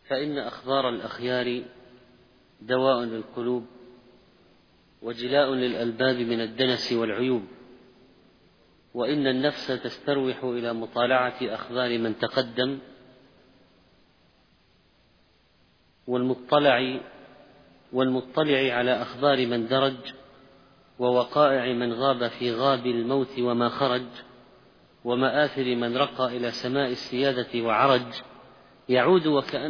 فإن أخبار الأخيار دواء للقلوب وجلاء للألباب من الدنس والعيوب، وإن النفس تستروح إلى مطالعة أخبار من تقدم والمطلع على أخبار من درج، ووقائع من غاب في غاب الموت وما خرج، ومآثر من رقى إلى سماء السيادة وعرج، يعود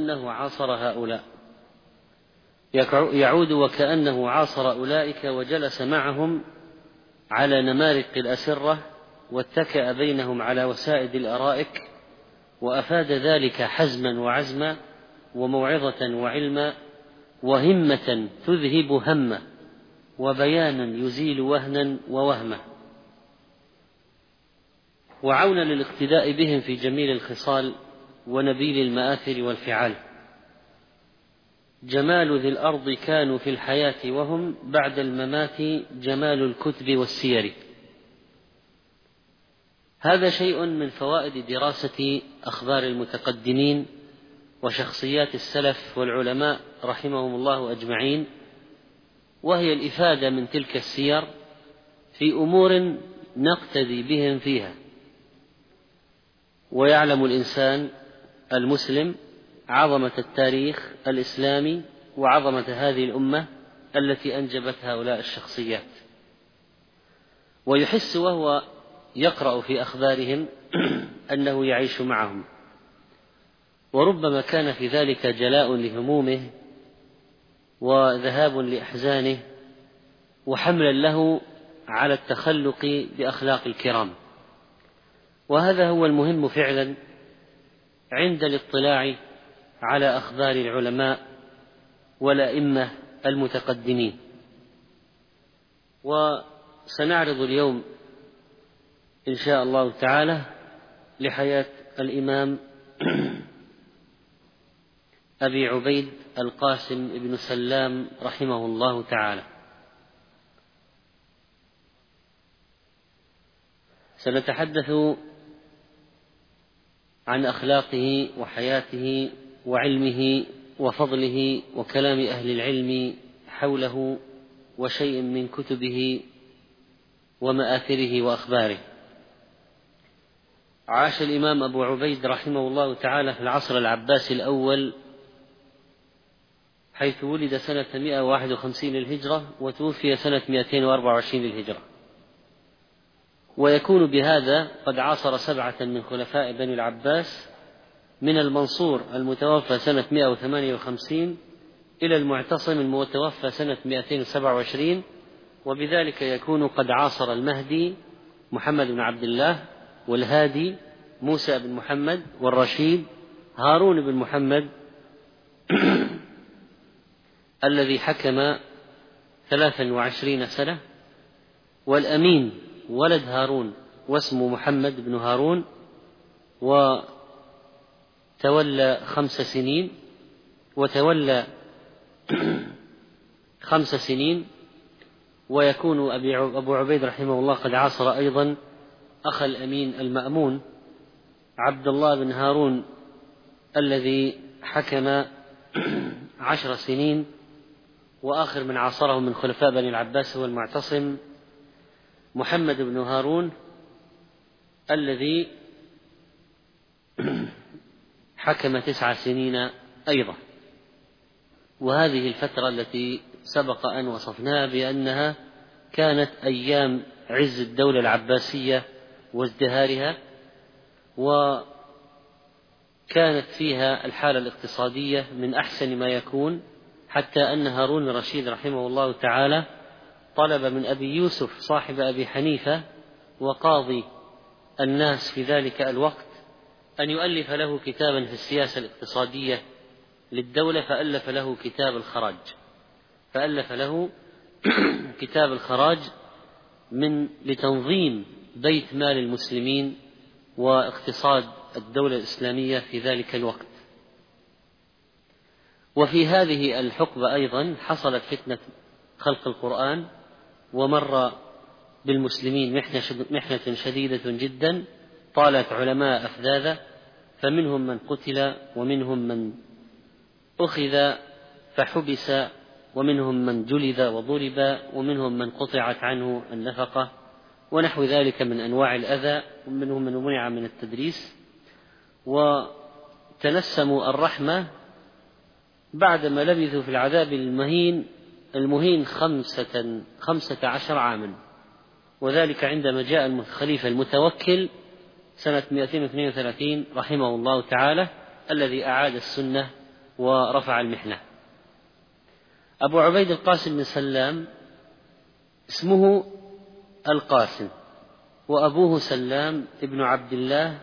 وكأنه عاصر أولئك وجلس معهم على نمارق الأسرة واتكأ بينهم على وسائد الأرائك، وأفاد ذلك حزما وعزما وموعظة وعلما وهمة تذهب همه وبيانا يزيل وهنا ووهمه، وعونا للاقتداء بهم في جميل الخصال ونبيل المآثر والفعال. جمال ذي الأرض كانوا في الحياة وهم بعد الممات جمال الكتب والسير. هذا شيء من فوائد دراسة أخبار المتقدمين وشخصيات السلف والعلماء رحمهم الله أجمعين، وهي الإفادة من تلك السير في أمور نقتدي بهم فيها. ويعلم الإنسان المسلم عظمة التاريخ الإسلامي وعظمة هذه الأمة التي أنجبت هؤلاء الشخصيات، ويحس وهو يقرأ في أخبارهم أنه يعيش معهم، وربما كان في ذلك جلاء لهمومه وذهاب لأحزانه وحملا له على التخلق بأخلاق الكرام. وهذا هو المهم فعلا عند الاطلاع على أخبار العلماء والأئمة المتقدمين. وسنعرض اليوم إن شاء الله تعالى لحياة الإمام أبي عبيد القاسم بن سلام رحمه الله تعالى. سنتحدث عن أخلاقه وحياته وعلمه وفضله وكلام أهل العلم حوله وشيء من كتبه ومآثره وأخباره. عاش الإمام أبو عبيد رحمه الله تعالى في العصر العباسي الأول، حيث ولد سنة 151 للهجرة وتوفي سنة 224 للهجرة، ويكون بهذا قد عاصر 7 من خلفاء بني العباس، من المنصور المتوفى سنة 158 إلى المعتصم المتوفى سنة 227، وبذلك يكون قد عاصر المهدي محمد بن عبد الله، والهادي موسى بن محمد، والرشيد هارون بن محمد الذي حكم 23 سنة، والأمين ولد هارون واسمه محمد بن هارون وتولى 5 سنين. ويكون أبو عبيد رحمه الله قد عاصر أيضا أخ الأمين المأمون عبد الله بن هارون الذي حكم 10 سنين، وآخر من عاصره من خلفاء بني العباس هو المعتصم محمد بن هارون الذي حكم 9 سنين أيضا. وهذه الفترة التي سبق أن وصفناها بأنها كانت أيام عز الدولة العباسية وازدهارها، وكانت فيها الحالة الاقتصادية من أحسن ما يكون، حتى أن هارون الرشيد رحمه الله تعالى طلب من أبي يوسف صاحب أبي حنيفة وقاضي الناس في ذلك الوقت أن يؤلف له كتابا في السياسة الاقتصادية للدولة، فألف له كتاب الخراج لتنظيم بيت مال المسلمين واقتصاد الدولة الإسلامية في ذلك الوقت. وفي هذه الحقبة أيضا حصلت فتنة خلق القرآن، ومر بالمسلمين محنة شديدة جدا طالت علماء أفذاذا، فمنهم من قتل ومنهم من أخذ فحبس، ومنهم من جلد وضرب، ومنهم من قطعت عنه النفقة ونحو ذلك من أنواع الأذى، ومنهم من منع من التدريس، وتنسموا الرحمة بعدما لبثوا في العذاب المهين 15 عاما، وذلك عندما جاء الخليفة المتوكل سنة 232 رحمه الله تعالى، الذي أعاد السنة ورفع المحنة. أبو عبيد القاسم بن سلام اسمه القاسم، وأبوه سلام ابن عبد الله،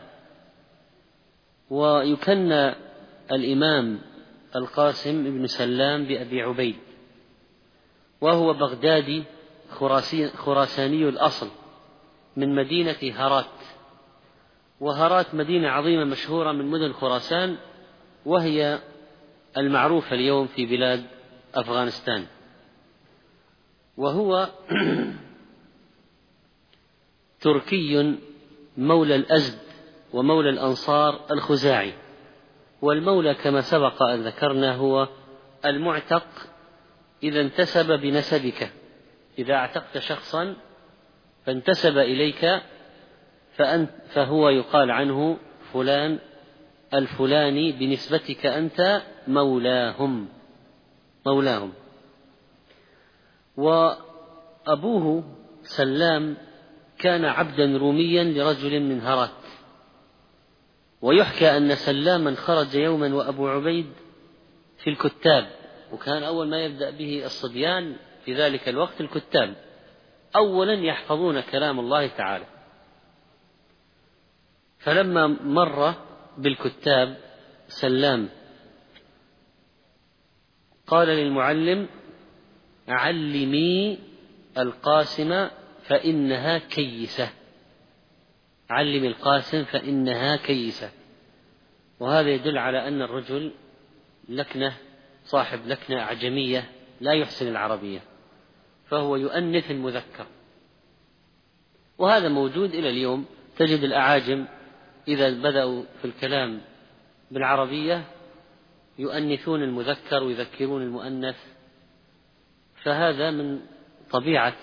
ويكنى الإمام القاسم ابن سلام بأبي عبيد، وهو بغدادي خراساني الأصل من مدينة هرات، وهرات مدينة عظيمة مشهورة من مدن خراسان، وهي المعروفة اليوم في بلاد أفغانستان. وهو تركي مولى الأزد ومولى الأنصار الخزاعي، والمولى كما سبق أن ذكرنا هو المعتق إذا انتسب بنسبك، إذا اعتقت شخصا فانتسب إليك فهو يقال عنه فلان الفلاني بنسبتك أنت مولاهم. وأبوه سلام كان عبدا روميا لرجل من هرات، ويحكى أن سلاما خرج يوما وأبو عبيد في الكتاب، وكان أول ما يبدأ به الصبيان في ذلك الوقت الكتاب، أولا يحفظون كلام الله تعالى، فلما مر بالكتاب سلام قال للمعلم: علمي القاسم فإنها كيسة، علم القاسم فإنها كيسة. وهذا يدل على أن الرجل لكنة، صاحب لكنة أعجمية لا يحسن العربية، فهو يؤنث المذكر، وهذا موجود إلى اليوم. تجد الأعاجم إذا بدأوا في الكلام بالعربية يؤنثون المذكر ويذكرون المؤنث، فهذا من طبيعة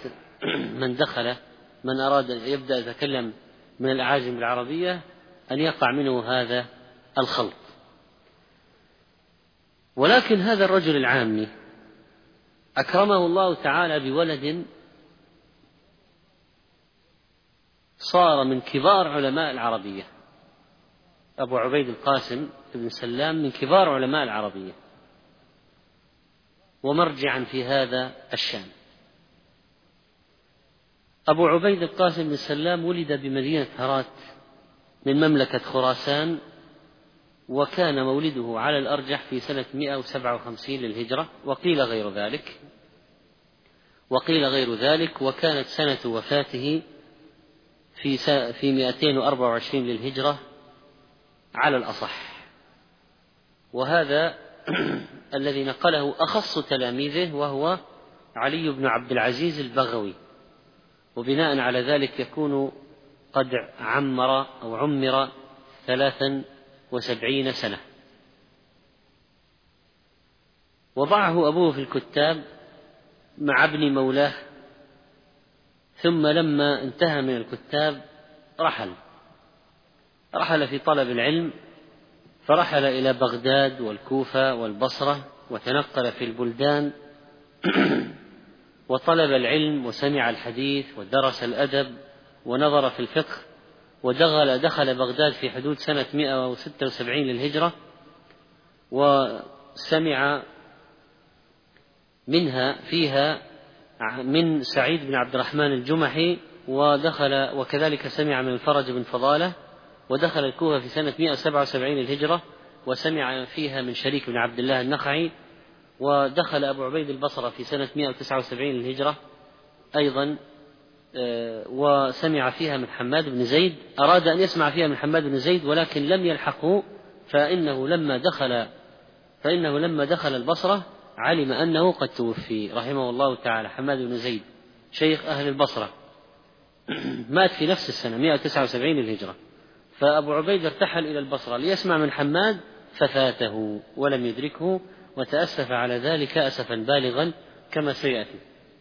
من أراد أن يبدأ يتكلم من الأعاجم بالعربية أن يقع منه هذا الخلط. ولكن هذا الرجل العامي أكرمه الله تعالى بولد صار من كبار علماء العربية. أبو عبيد القاسم بن سلام من كبار علماء العربية ومرجعا في هذا الشأن. أبو عبيد القاسم بن سلام ولد بمدينة هرات من مملكة خراسان، وكان مولده على الأرجح في سنة 157 للهجرة، وقيل غير ذلك، وكانت سنة وفاته في 224 للهجرة على الأصح. وهذا الذي نقله أخص تلاميذه، وهو علي بن عبد العزيز البغوي، وبناء على ذلك يكون قد عمر 73 سنة. وضعه أبوه في الكتاب مع ابن مولاه، ثم لما انتهى من الكتاب رحل في طلب العلم، فرحل إلى بغداد والكوفة والبصرة، وتنقل في البلدان وطلب العلم وسمع الحديث ودرس الأدب ونظر في الفقه، ودخل بغداد في حدود سنة 176 للهجرة، وسمع فيها من سعيد بن عبد الرحمن الجمحي، وكذلك سمع من الفرج بن فضالة، ودخل الكوفة في سنة 177 للهجرة وسمع فيها من شريك بن عبد الله النخعي، ودخل أبو عبيد البصرة في سنة 179 للهجرة أيضا، وسمع فيها من حماد بن زيد. أراد أن يسمع فيها من حماد بن زيد ولكن لم يلحقه، فإنه لما دخل البصرة علم أنه قد توفي رحمه الله تعالى. حماد بن زيد شيخ أهل البصرة مات في نفس السنة 179 للهجرة، فأبو عبيد ارتحل إلى البصرة ليسمع من حماد ففاته ولم يدركه، وتأسف على ذلك أسفا بالغا كما سيأتي.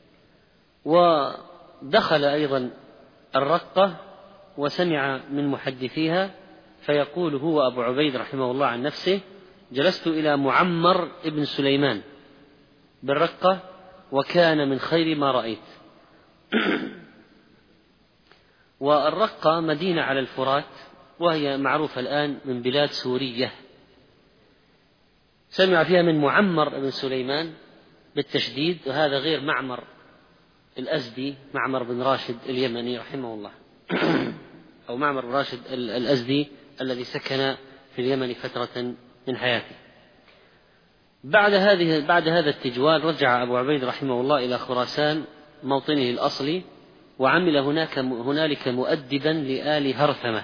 ودخل أيضا الرقة وسمع من محدثيها، فيقول هو أبو عبيد رحمه الله عن نفسه: جلست إلى معمر ابن سليمان بالرقة وكان من خير ما رأيت. والرقة مدينة على الفرات، وهي معروفة الآن من بلاد سورية. سمع فيها من معمر ابن سليمان بالتشديد، وهذا غير معمر الأزدي، معمر بن راشد اليمني رحمه الله أو معمر بن راشد الأزدي الذي سكن في اليمن فترة من حياته. بعد هذا التجوال رجع أبو عبيد رحمه الله إلى خراسان موطنه الأصلي، وعمل هنالك مؤدبا لآل هرثمة،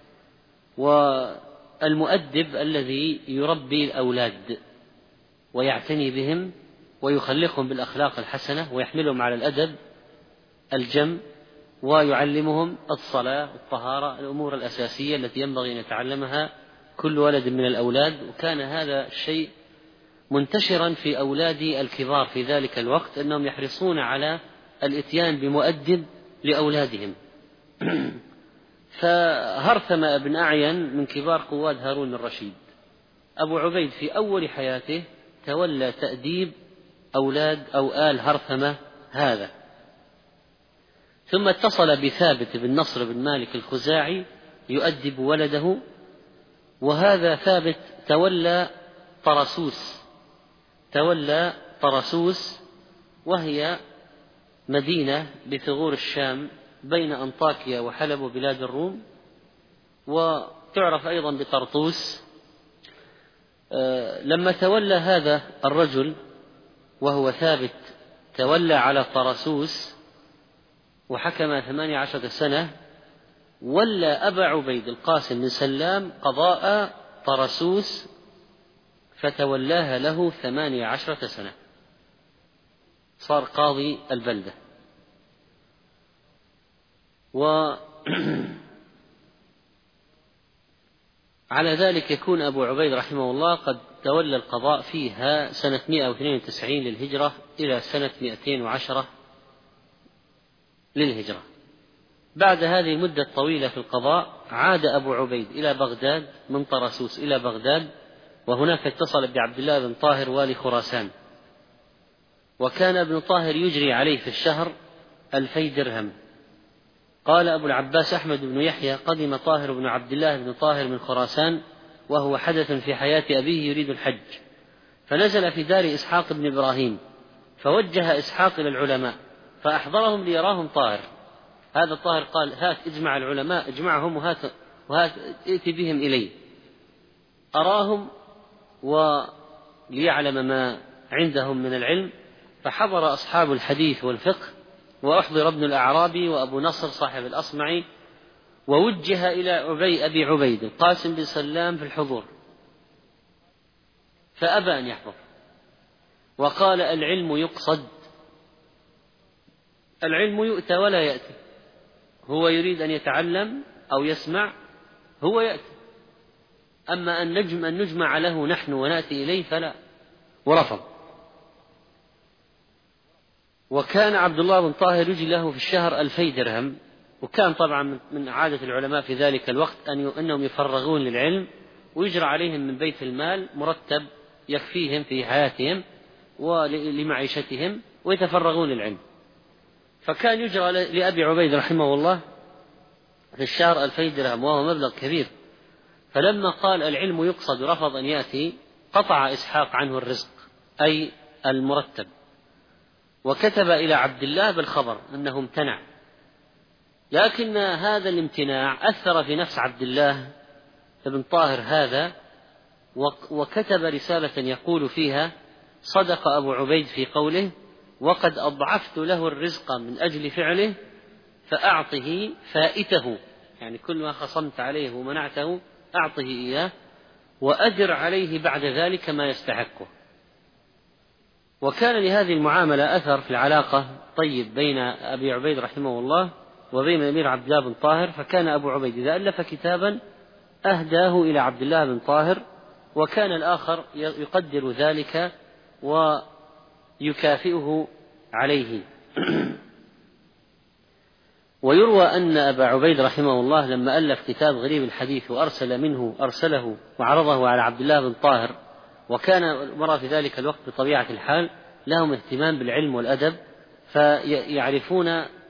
والمؤدب الذي يربي الأولاد ويعتني بهم ويخلقهم بالأخلاق الحسنة ويحملهم على الأدب الجم، ويعلمهم الصلاة والطهارة، الأمور الأساسية التي ينبغي أن يتعلمها كل ولد من الأولاد. وكان هذا الشيء منتشرا في أولاد الكبار في ذلك الوقت، أنهم يحرصون على الإتيان بمؤدب لأولادهم. فهرثم بن أعين من كبار قواد هارون الرشيد. أبو عبيد في أول حياته تولى تأديب أولاد أو آل هرثمة هذا، ثم اتصل بثابت بن نصر بن مالك الخزاعي يؤدب ولده، وهذا ثابت تولى طرسوس، وهي مدينة بثغور الشام بين أنطاكيا وحلب وبلاد الروم، وتعرف أيضا بطرطوس. لما تولى هذا الرجل وهو ثابت تولى على طرسوس وحكم 18 سنة، ولى أبا عبيد القاسم بن سلام قضاء طرسوس فتولاها له 18 سنة، صار قاضي البلدة. وعلى ذلك يكون أبو عبيد رحمه الله قد تولى القضاء فيها سنة 192 للهجرة إلى سنة 210 للهجرة. بعد هذه المدة الطويلة في القضاء عاد أبو عبيد إلى بغداد من طرسوس إلى بغداد، وهناك اتصل بعبد الله بن طاهر والي خراسان، وكان ابن طاهر يجري عليه في الشهر 2000 درهم. قال أبو العباس أحمد بن يحيى: قدم طاهر بن عبد الله بن طاهر من خراسان وهو حدث في حياة أبيه يريد الحج، فنزل في دار إسحاق بن إبراهيم، فوجه إسحاق إلى العلماء فأحضرهم ليراهم طاهر. هذا طاهر قال: هات اجمع العلماء، اجمعهم وهات ائت بهم إلي. أراهم وليعلم ما عندهم من العلم. فحضر أصحاب الحديث والفقه، وأحضر ابن الأعرابي وأبو نصر صاحب الأصمعي، ووجه إلى أبي عبيد القاسم بن سلام في الحضور، فأبى أن يحضر، وقال: العلم يقصد، العلم يؤتى ولا يأتي، هو يريد أن يتعلم أو يسمع هو يأتي، أما أن نجمع له نحن ونأتي إليه فلا، ورفض. وكان عبد الله بن طاهر يجي له في الشهر 2000 درهم، وكان طبعا من عادة العلماء في ذلك الوقت أنهم يفرغون للعلم ويجرى عليهم من بيت المال مرتب يكفيهم في حياتهم ولمعيشتهم ويتفرغون للعلم. فكان يجرى لأبي عبيد رحمه الله في الشهر 2000 درهم، وهو مبلغ كبير. فلما قال العلم يقصد ورفض أن يأتي، قطع إسحاق عنه الرزق أي المرتب، وكتب إلى عبد الله بالخبر أنه امتنع. لكن هذا الامتناع أثر في نفس عبد الله بن طاهر هذا، وكتب رسالة يقول فيها: صدق أبو عبيد في قوله، وقد أضعفت له الرزق من أجل فعله، فأعطه فائته، يعني كل ما خصمت عليه ومنعته أعطه إياه، وأدر عليه بعد ذلك ما يستحقه. وكان لهذه المعاملة أثر في العلاقة طيب بين أبي عبيد رحمه الله وبين الأمير عبد الله بن طاهر. فكان أبو عبيد إذا ألف كتابا أهداه إلى عبد الله بن طاهر وكان الآخر يقدر ذلك ويكافئه عليه. ويروى أن أبا عبيد رحمه الله لما ألف كتاب غريب الحديث أرسله وعرضه على عبد الله بن طاهر، وكان مرى في ذلك الوقت بطبيعة الحال لهم اهتمام بالعلم والأدب، فيعرفون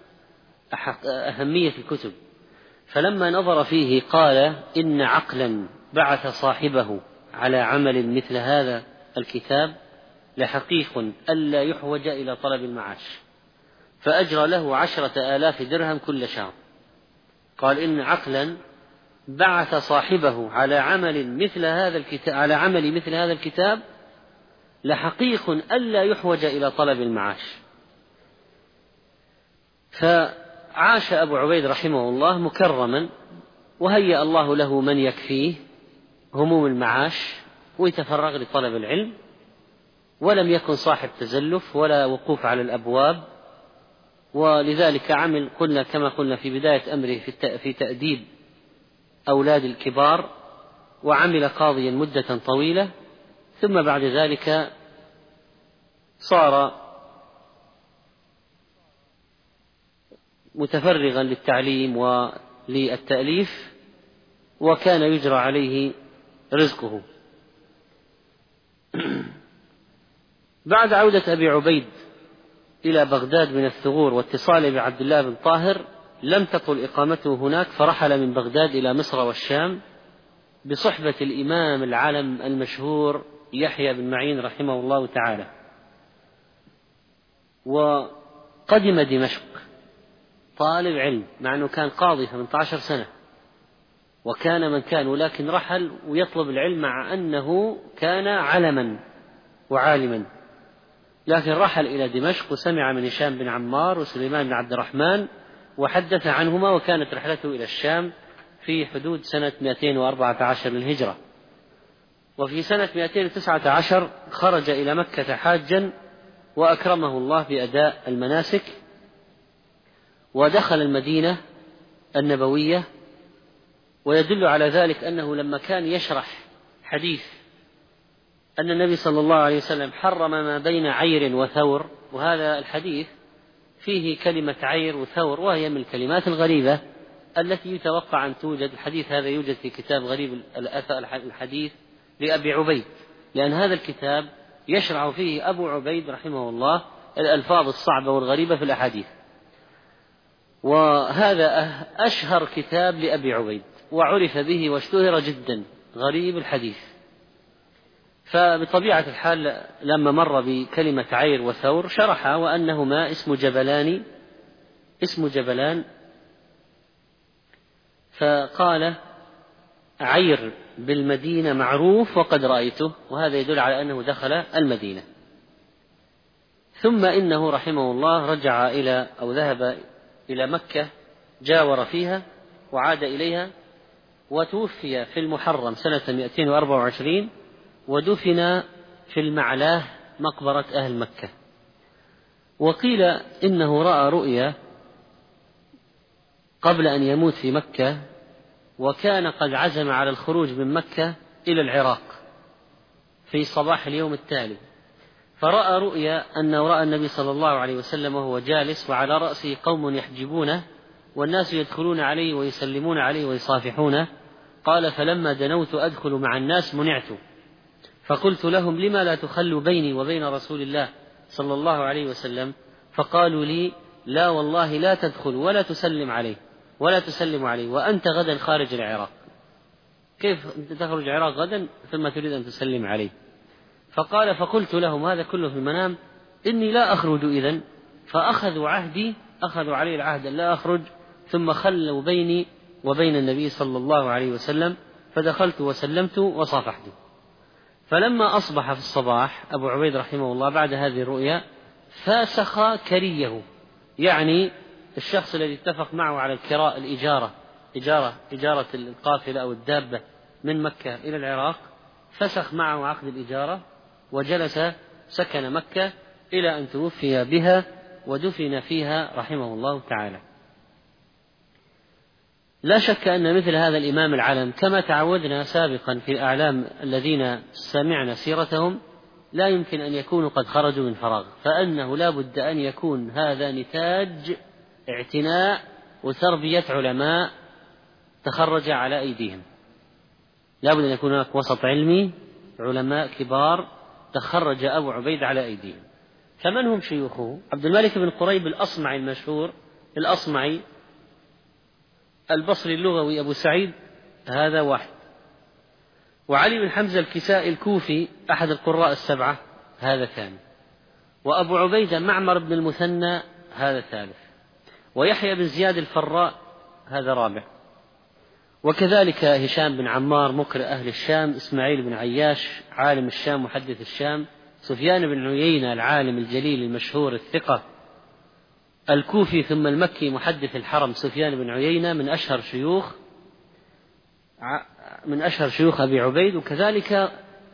أهمية الكتب، فلما نظر فيه قال: إن عقلا بعث صاحبه على عمل مثل هذا الكتاب لحقيق ألا يحوج إلى طلب المعاش، فأجرى له 10,000 درهم كل شهر. قال: إن عقلا بعث صاحبه على عمل مثل هذا الكتاب لحقيق ألا يحوج إلى طلب المعاش. فعاش أبو عبيد رحمه الله مكرما، وهيأ الله له من يكفيه هموم المعاش ويتفرغ لطلب العلم، ولم يكن صاحب تزلف ولا وقوف على الأبواب، ولذلك عمل كما قلنا في بداية أمره في تأديب أولاد الكبار، وعمل قاضيا مدة طويلة، ثم بعد ذلك صار متفرغا للتعليم وللتأليف، وكان يجرى عليه رزقه. بعد عودة أبي عبيد إلى بغداد من الثغور واتصاله بعبد الله بن طاهر لم تطل إقامته هناك، فرحل من بغداد إلى مصر والشام بصحبة الإمام العالم المشهور يحيى بن معين رحمه الله تعالى. وقدم دمشق طالب علم، مع أنه كان قاضي 18 سنة وكان من كان، ولكن رحل ويطلب العلم مع أنه كان علما وعالما، لكن رحل إلى دمشق وسمع من هشام بن عمار وسليمان بن عبد الرحمن وحدث عنهما، وكانت رحلته إلى الشام في حدود سنة 214 للهجرة. وفي سنة 219 خرج إلى مكة حاجا، وأكرمه الله بأداء المناسك، ودخل المدينة النبوية. ويدل على ذلك أنه لما كان يشرح حديث أن النبي صلى الله عليه وسلم حرم ما بين عير وثور، وهذا الحديث فيه كلمة عير وثور، وهي من الكلمات الغريبة التي يتوقع أن توجد. الحديث هذا يوجد في كتاب غريب الحديث لأبي عبيد، لأن هذا الكتاب يشرع فيه أبو عبيد رحمه الله الألفاظ الصعبة والغريبة في الأحاديث، وهذا أشهر كتاب لأبي عبيد وعرف به واشتهر جدا، غريب الحديث. فبطبيعة الحال لما مر بكلمة عير وثور شرحها، وأنهما اسم جبلان، فقال: عير بالمدينة معروف وقد رأيته، وهذا يدل على أنه دخل المدينة. ثم إنه رحمه الله رجع ذهب إلى مكة، جاور فيها وعاد إليها، وتوفي في المحرم سنة 224، ودفن في المعلاه مقبرة أهل مكة. وقيل إنه رأى رؤيا قبل أن يموت في مكة، وكان قد عزم على الخروج من مكة إلى العراق في صباح اليوم التالي، فرأى رؤيا أنه رأى النبي صلى الله عليه وسلم وهو جالس وعلى رأسه قوم يحجبونه، والناس يدخلون عليه ويسلمون عليه ويصافحونه. قال: فلما دنوت أدخل مع الناس منعت، فقلت لهم: لما لا تخلوا بيني وبين رسول الله صلى الله عليه وسلم؟ فقالوا لي: لا والله لا تدخل ولا تسلم عليه وأنت غدا خارج العراق. كيف تخرج العراق غدا ثم تريد أن تسلم عليه؟ فقال: فقلت لهم هذا كله في المنام إني لا أخرج إذن، فأخذوا علي العهد أن لا أخرج، ثم خلوا بيني وبين النبي صلى الله عليه وسلم، فدخلت وسلمت وصافحته. فلما أصبح في الصباح أبو عبيد رحمه الله بعد هذه الرؤيا فسخ كريه، يعني الشخص الذي اتفق معه على الكراء، إجارة القافلة أو الدابة من مكة إلى العراق، فسخ معه عقد الإجارة وجلس سكن مكة إلى أن توفي بها ودفن فيها رحمه الله تعالى. لا شك أن مثل هذا الإمام العلم كما تعودنا سابقا في الأعلام الذين سمعنا سيرتهم لا يمكن أن يكونوا قد خرجوا من فراغ، فإنه لا بد أن يكون هذا نتاج اعتناء وتربية علماء تخرج على أيديهم. لا بد أن يكون هناك وسط علمي، علماء كبار تخرج أبو عبيد على أيديهم. فمن هم شيوخه؟ عبد الملك بن قريب الأصمعي المشهور، الأصمعي البصري اللغوي أبو سعيد، هذا واحد. وعلي بن حمزة الكسائي الكوفي أحد القراء السبعة، هذا ثاني. وأبو عبيدة معمر بن المثنى، هذا ثالث. ويحيى بن زياد الفراء، هذا رابع. وكذلك هشام بن عمار مقرئ أهل الشام، إسماعيل بن عياش عالم الشام محدث الشام، سفيان بن عيينة العالم الجليل المشهور الثقة الكوفي ثم المكي محدث الحرم، سفيان بن عيينة من أشهر شيوخ أبي عبيد. وكذلك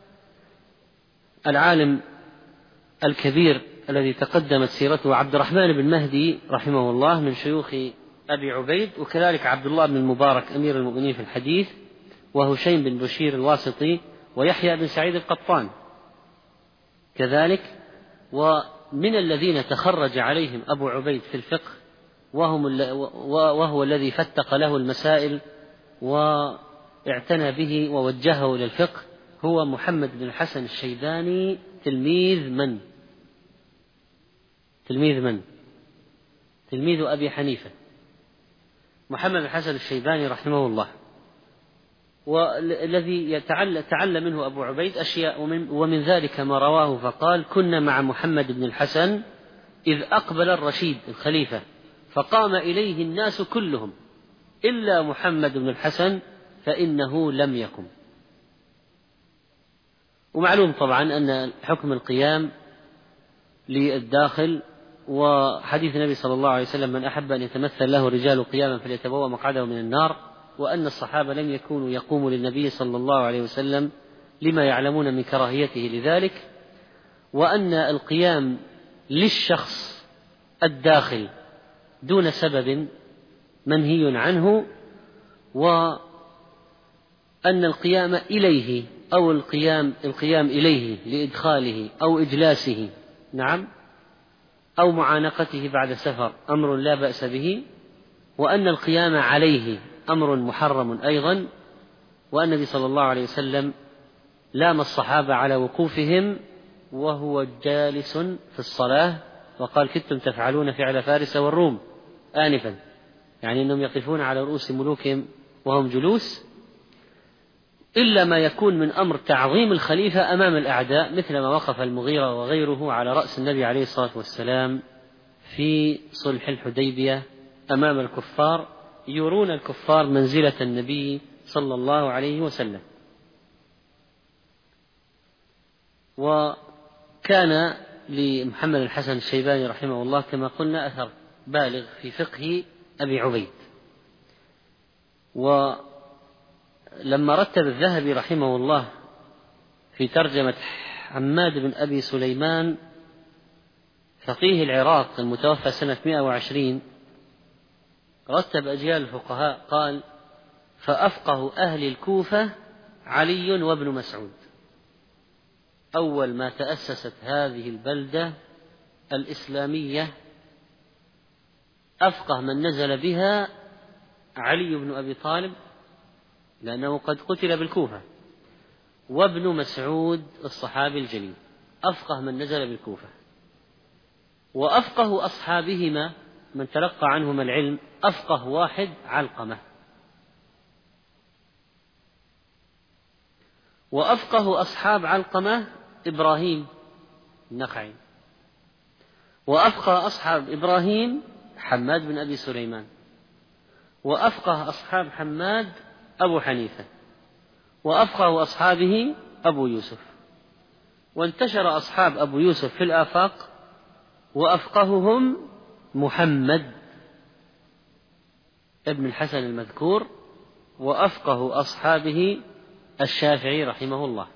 العالم الكبير الذي تقدمت سيرته عبد الرحمن بن مهدي رحمه الله من شيوخ أبي عبيد. وكذلك عبد الله بن المبارك أمير المؤمنين في الحديث، وهشيم بن بشير الواسطي، ويحيى بن سعيد القطان كذلك. ومن الذين تخرج عليهم أبو عبيد في الفقه وهو الذي فتق له المسائل واعتنى به ووجهه إلى الفقه هو محمد بن الحسن الشيباني، تلميذ أبي حنيفة، محمد بن الحسن الشيباني رحمه الله، والذي تعلم منه أبو عبيد أشياء. ومن ذلك ما رواه فقال: كنا مع محمد بن الحسن إذ أقبل الرشيد الخليفة فقام إليه الناس كلهم إلا محمد بن الحسن فإنه لم يقم. ومعلوم طبعا أن حكم القيام للداخل، وحديث النبي صلى الله عليه وسلم: من أحب أن يتمثل له رجال قياما فليتبوأ مقعده من النار. وأن الصحابة لم يكونوا يقوموا للنبي صلى الله عليه وسلم لما يعلمون من كراهيته لذلك. وأن القيام للشخص الداخل دون سبب منهي عنه، وأن القيام إليه أو القيام إليه لإدخاله أو إجلاسه أو معانقته بعد سفر أمر لا بأس به، وأن القيام عليه أمر محرم أيضا. وأن النبي صلى الله عليه وسلم لام الصحابة على وقوفهم وهو جالس في الصلاة وقال: كدتم تفعلون فعل فارس والروم آنفا، يعني أنهم يقفون على رؤوس ملوكهم وهم جلوس، إلا ما يكون من أمر تعظيم الخليفة أمام الأعداء، مثل ما وقف المغيرة وغيره على رأس النبي عليه الصلاة والسلام في صلح الحديبية أمام الكفار، يرون الكفار منزلة النبي صلى الله عليه وسلم. وكان لمحمد الحسن الشيباني رحمه الله كما قلنا أثر بالغ في فقه أبي عبيد. ولما رتب الذهبي رحمه الله في ترجمة حماد بن أبي سليمان فقيه العراق المتوفى سنة 120، رتب أجيال الفقهاء، قال: فأفقه أهل الكوفة علي وابن مسعود. أول ما تأسست هذه البلدة الإسلامية أفقه من نزل بها علي بن أبي طالب، لأنه قد قتل بالكوفة، وابن مسعود الصحابي الجليل أفقه من نزل بالكوفة. وأفقه أصحابهما من تلقى عنهما العلم أفقه واحد علقمة، وأفقه أصحاب علقمة إبراهيم النخعي، وأفقه أصحاب إبراهيم حماد بن أبي سليمان، وأفقه أصحاب حماد أبو حنيفة، وأفقه أصحابه أبو يوسف. وانتشر أصحاب أبو يوسف في الآفاق، وأفقههم محمد ابن الحسن المذكور، وأفقه أصحابه الشافعي رحمه الله.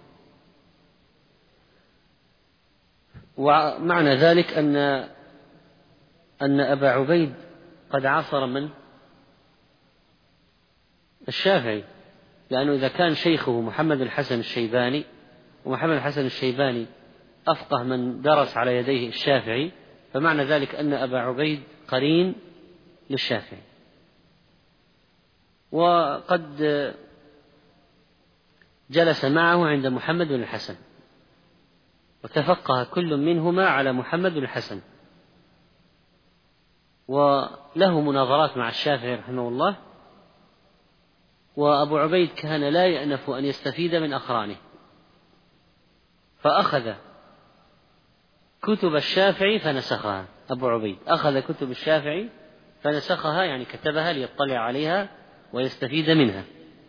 ومعنى ذلك أن أبا عبيد قد عاصر من؟ الشافعي، لأنه إذا كان شيخه محمد الحسن الشيباني، ومحمد الحسن الشيباني أفقه من درس على يديه الشافعي، فمعنى ذلك أن أبا عبيد قرين للشافعي. وقد جلس معه عند محمد بن الحسن، وتفقه كل منهما على محمد بن الحسن، وله مناظرات مع الشافعي رحمه الله. وأبو عبيد كان لا يأنف أن يستفيد من أقرانه، فأخذ كتب الشافعي فنسخها. أبو عبيد أخذ كتب الشافعي فنسخها، يعني كتبها ليطلع عليها ويستفيد منها.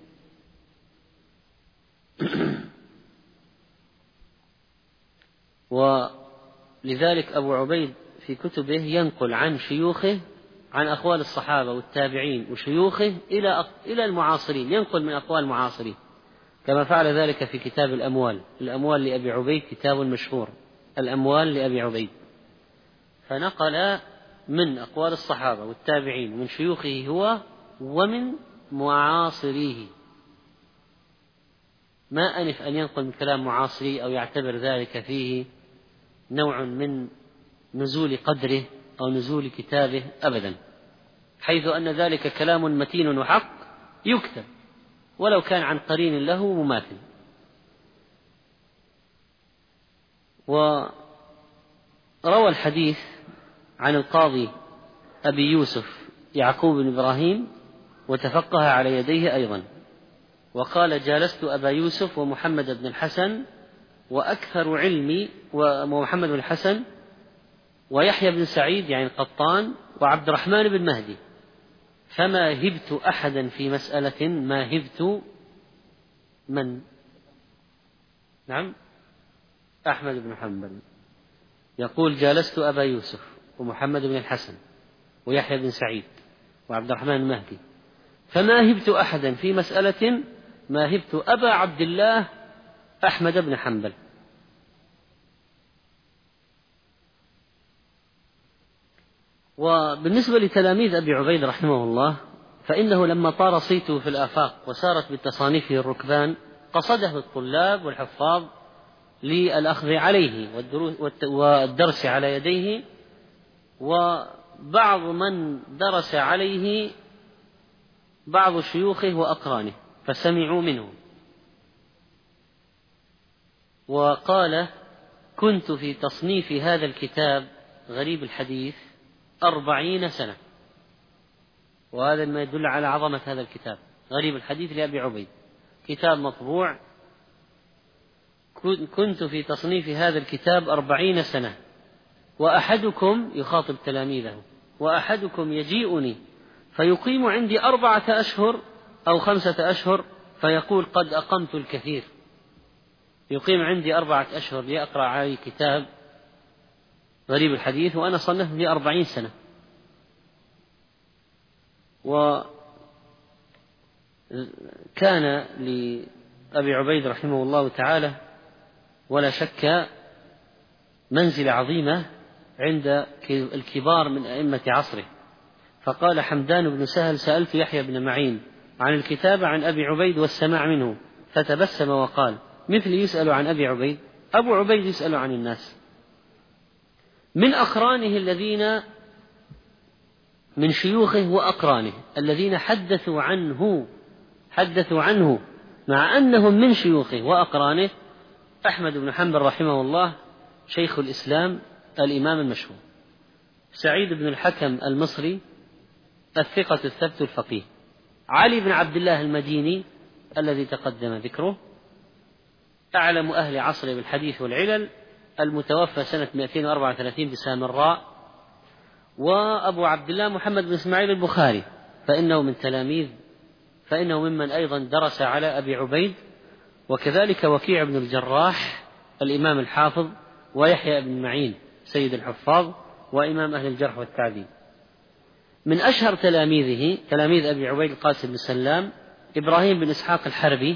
ولذلك أبو عبيد في كتبه ينقل عن شيوخه، عن أقوال الصحابة والتابعين وشيوخه إلى المعاصرين، ينقل من أقوال المعاصرين، كما فعل ذلك في كتاب الأموال لأبي عبيد، كتاب مشهور الأموال لأبي عبيد، فنقل من أقوال الصحابة والتابعين ومن شيوخه هو ومن معاصريه. ما أنف أن ينقل من كلام معاصري أو يعتبر ذلك فيه نوع من نزول قدره أو نزول كتابه أبدا، حيث أن ذلك كلام متين وحق يكتب ولو كان عن قرين له مماثل. وروى الحديث عن القاضي أبي يوسف يعقوب بن إبراهيم وتفقه على يديه أيضا، وقال: جالست أبا يوسف ومحمد بن الحسن وأكثر علمي، ومحمد بن الحسن ويحيى بن سعيد يعني القطان وعبد الرحمن بن مهدي، فما هبت أحدا في مسألة ما هبت من؟ نعم، أحمد بن حنبل. يقول: جالست أبا يوسف ومحمد بن الحسن ويحيى بن سعيد وعبد الرحمن بن مهدي، فما هبت أحدا في مسألة ما هبت أبا عبد الله أحمد بن حنبل. وبالنسبة لتلاميذ أبي عبيد رحمه الله، فإنه لما طار صيته في الآفاق وسارت بالتصانيف الركبان، قصده الطلاب والحفاظ للأخذ عليه والدرس على يديه، وبعض من درس عليه بعض شيوخه وأقرانه فسمعوا منه. وقال: كنت في تصنيف هذا الكتاب غريب الحديث 40 سنة، وهذا ما يدل على عظمة هذا الكتاب. غريب الحديث لأبي عبيد كتاب مطبوع، كنت في تصنيف هذا الكتاب 40 سنة، وأحدكم يخاطب تلاميذه، وأحدكم يجيئني فيقيم عندي 4 أشهر أو 5 أشهر فيقول: قد أقمت الكثير. يقيم عندي 4 أشهر ليقرأ علي كتاب غريب الحديث وأنا صنفت لي 40 سنة. وكان لأبي عبيد رحمه الله تعالى ولا شك منزلة عظيمة عند الكبار من أئمة عصره. فقال حمدان بن سهل: سألت يحيى بن معين عن الكتابة عن أبي عبيد والسماع منه، فتبسم وقال: مثل يسأل عن أبي عبيد، أبو عبيد يسأل عن الناس. من أقرانه الذين من شيوخه وأقرانه الذين حدثوا عنه مع أنهم من شيوخه وأقرانه: أحمد بن حنبل رحمه الله شيخ الإسلام الإمام المشهور، سعيد بن الحكم المصري الثقة الثبت الفقيه، علي بن عبد الله المديني الذي تقدم ذكره، أعلم أهل عصره بالحديث والعلل، المتوفى سنة 234 بسامراء، وأبو عبد الله محمد بن إسماعيل البخاري، فإنه ممن أيضا درس على أبي عبيد، وكذلك وكيع بن الجراح الإمام الحافظ، ويحيى بن معين سيد الحفاظ وإمام أهل الجرح والتعديل. من أشهر تلاميذ أبي عبيد القاسم بن سلام، إبراهيم بن إسحاق الحربي،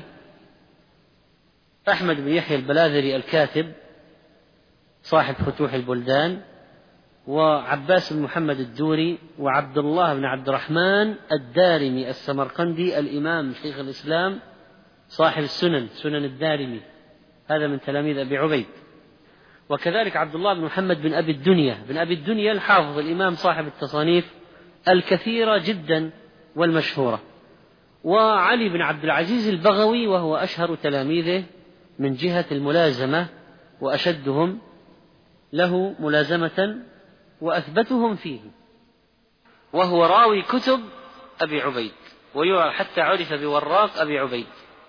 أحمد بن يحيى البلاذري الكاتب صاحب فتوح البلدان، وعباس بن محمد الدوري، وعبد الله بن عبد الرحمن الدارمي السمرقندي الإمام شيخ الإسلام صاحب السنن، سنن الدارمي، هذا من تلاميذ أبي عبيد. وكذلك عبد الله بن محمد بن أبي الدنيا الحافظ الإمام صاحب التصانيف الكثيرة جدا والمشهورة. وعلي بن عبد العزيز البغوي، وهو أشهر تلاميذه من جهة الملازمة وأشدهم له ملازمة وأثبتهم فيه، وهو راوي كتب أبي عبيد، حتى عرف بوراق أبي عبيد،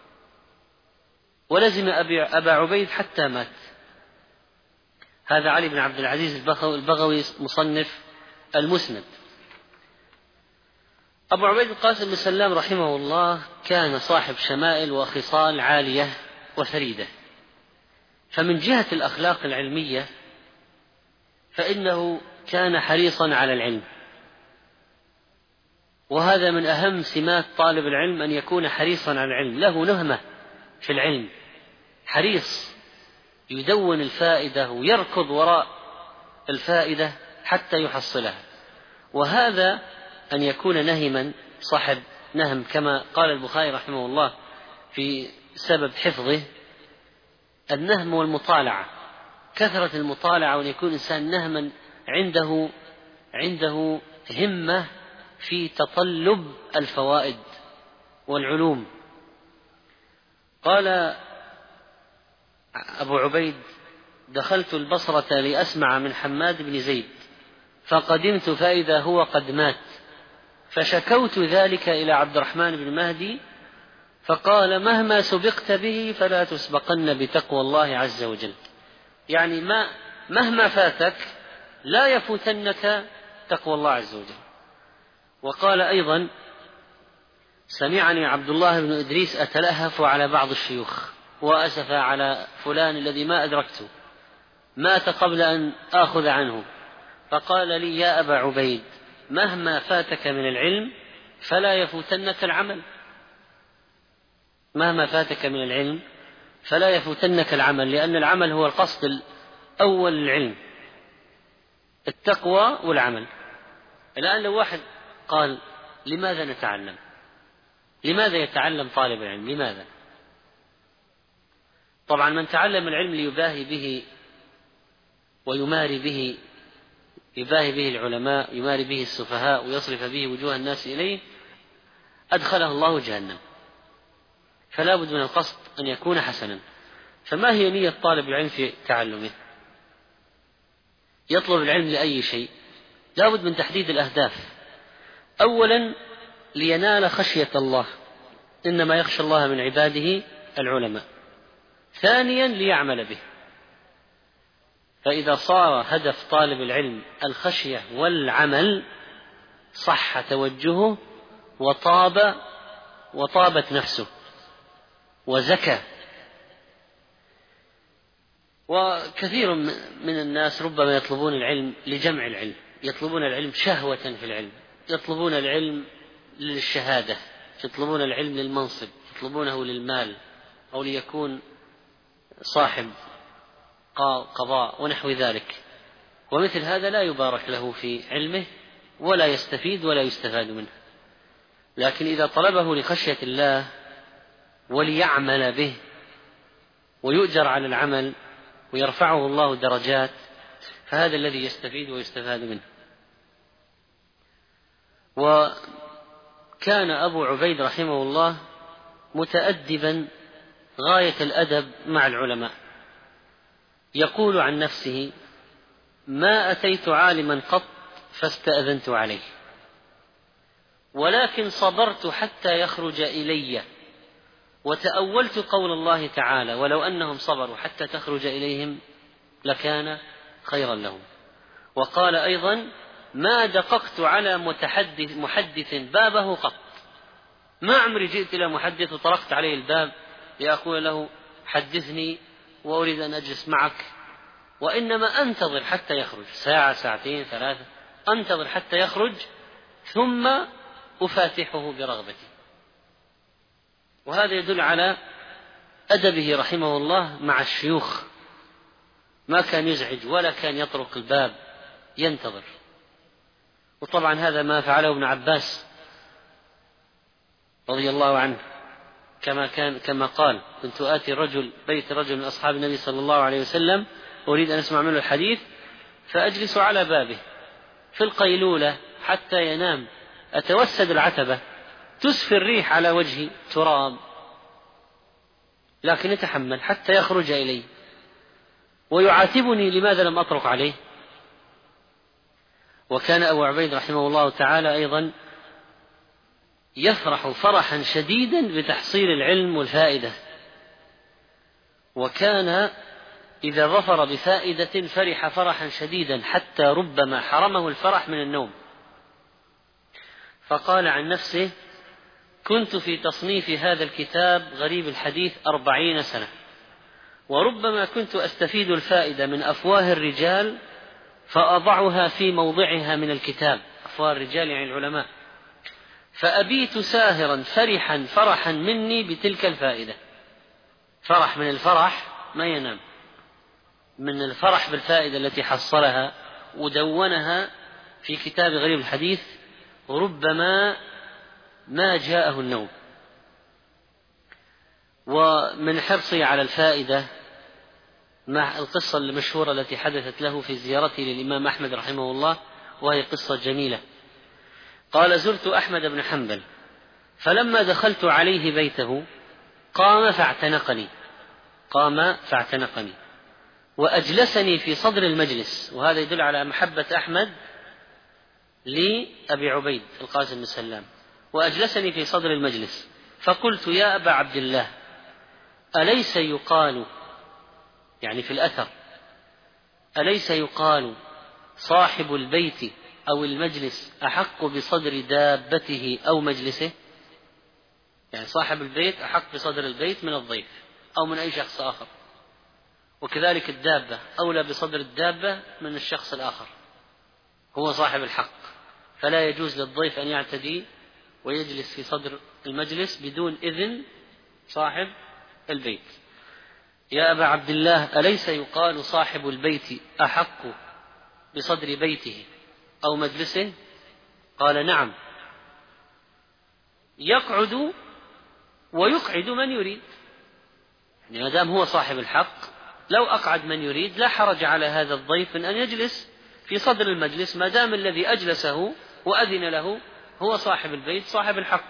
ولزم أبا عبيد حتى مات. هذا علي بن عبد العزيز البغوي مصنف المسند. أبو عبيد القاسم بن سلام رحمه الله كان صاحب شمائل وخصال عالية وفريدة، فمن جهة الأخلاق العلمية فإنه كان حريصا على العلم، وهذا من أهم سمات طالب العلم أن يكون حريصا على العلم، له نهمة في العلم، حريص يدون الفائدة ويركض وراء الفائدة حتى يحصلها. وهذا أن يكون نهما صاحب نهم، كما قال البخاري رحمه الله في سبب حفظه: النهم والمطالعة، كثرة المطالعة، وأن يكون إنسان نهما عنده همة في تطلب الفوائد والعلوم. قال أبو عبيد: دخلت البصرة لأسمع من حماد بن زيد، فقدمت فإذا هو قد مات، فشكوت ذلك إلى عبد الرحمن بن مهدي، فقال: مهما سبقت به فلا تسبقن بتقوى الله عز وجل، يعني مهما فاتك لا يفوتنك تقوى الله عز وجل. وقال أيضا: سمعني عبد الله بن إدريس أتلهف على بعض الشيوخ وأسف على فلان الذي ما أدركته، مات قبل أن آخذ عنه، فقال لي: يا أبا عبيد، مهما فاتك من العلم فلا يفوتنك العمل، مهما فاتك من العلم فلا يفوتنك العمل، لأن العمل هو القصد الأول للعلم، التقوى والعمل. الآن لو واحد قال: لماذا نتعلم؟ لماذا يتعلم طالب العلم؟ لماذا؟ طبعا من تعلم العلم ليباهي به ويماري به، يباهي به العلماء، يماري به السفهاء، ويصرف به وجوه الناس إليه، أدخله الله جهنم. فلا بد من القصد أن يكون حسنا. فما هي نية طالب العلم في تعلمه؟ يطلب العلم لأي شيء؟ لا بد من تحديد الأهداف. أولا لينال خشية الله، إنما يخشى الله من عباده العلماء. ثانيا ليعمل به، فإذا صار هدف طالب العلم الخشية والعمل صح توجهه وطابت نفسه وزكى. وكثير من الناس ربما يطلبون العلم لجمع العلم، يطلبون العلم شهوة في العلم، يطلبون العلم للشهادة، يطلبون العلم للمنصب، يطلبونه للمال، أو ليكون صاحب قضاء ونحو ذلك. ومثل هذا لا يبارك له في علمه، ولا يستفيد ولا يستفاد منه. لكن إذا طلبه لخشية الله وليعمل به ويؤجر على العمل ويرفعه الله درجات، فهذا الذي يستفيد ويستفاد منه. وكان أبو عبيد رحمه الله متأدبا غاية الأدب مع العلماء، يقول عن نفسه: ما أتيت عالما قط فاستأذنت عليه، ولكن صبرت حتى يخرج إلي، وتأولت قول الله تعالى: ولو أنهم صبروا حتى تخرج إليهم لكان خيرا لهم. وقال أيضا: ما دققت على محدث بابه قط، ما عمري جئت إلى محدث وطرقت عليه الباب لأقول له: حدثني وأريد أن أجلس معك، وإنما أنتظر حتى يخرج، ساعة، ساعتين، 3، أنتظر حتى يخرج ثم أفاتحه برغبتي. وهذا يدل على أدبه رحمه الله مع الشيوخ، ما كان يزعج ولا كان يطرق الباب ينتظر. وطبعا هذا ما فعله ابن عباس رضي الله عنه، كما قال: كنت آتي بيت رجل من أصحاب النبي صلى الله عليه وسلم أريد أن أسمع منه الحديث، فأجلس على بابه في القيلولة حتى ينام، أتوسد العتبة تسفي الريح على وجهي تراب، لكن يتحمل حتى يخرج إلي ويعاتبني لماذا لم أطرق عليه. وكان أبو عبيد رحمه الله تعالى أيضا يفرح فرحا شديدا بتحصيل العلم والفائدة، وكان إذا ظفر بفائدة فرح فرحا شديدا حتى ربما حرمه الفرح من النوم. فقال عن نفسه: كنت في تصنيف هذا الكتاب غريب الحديث 40 سنة، وربما كنت أستفيد الفائدة من أفواه الرجال فأضعها في موضعها من الكتاب، أفواه الرجال يعني العلماء، فأبيت ساهرا فرحا فرحا مني بتلك الفائدة. فرح من الفرح ما ينام، من الفرح بالفائدة التي حصلها ودونها في كتاب غريب الحديث، وربما ما جاءه النوم. ومن حرصه على الفائدة مع القصة المشهورة التي حدثت له في زيارته للإمام أحمد رحمه الله، وهي قصة جميلة. قال: زرت أحمد بن حنبل، فلما دخلت عليه بيته قام فاعتنقني وأجلسني في صدر المجلس، وهذا يدل على محبة أحمد لأبي عبيد القاسم بن سلام. وأجلسني في صدر المجلس، فقلت: يا أبا عبد الله، أليس يقال، يعني في الأثر، أليس يقال صاحب البيت أو المجلس أحق بصدر دابته أو مجلسه؟ يعني صاحب البيت أحق بصدر البيت من الضيف أو من أي شخص آخر، وكذلك الدابة أولى بصدر الدابة من الشخص الآخر، هو صاحب الحق، فلا يجوز للضيف أن يعتدي ويجلس في صدر المجلس بدون إذن صاحب البيت. يا أبا عبد الله، أليس يقال صاحب البيت أحق بصدر بيته أو مجلسه؟ قال: نعم، يقعد ويقعد من يريد، يعني ما دام هو صاحب الحق لو أقعد من يريد لا حرج على هذا الضيف أن يجلس في صدر المجلس، ما دام الذي أجلسه وأذن له هو صاحب البيت صاحب الحق.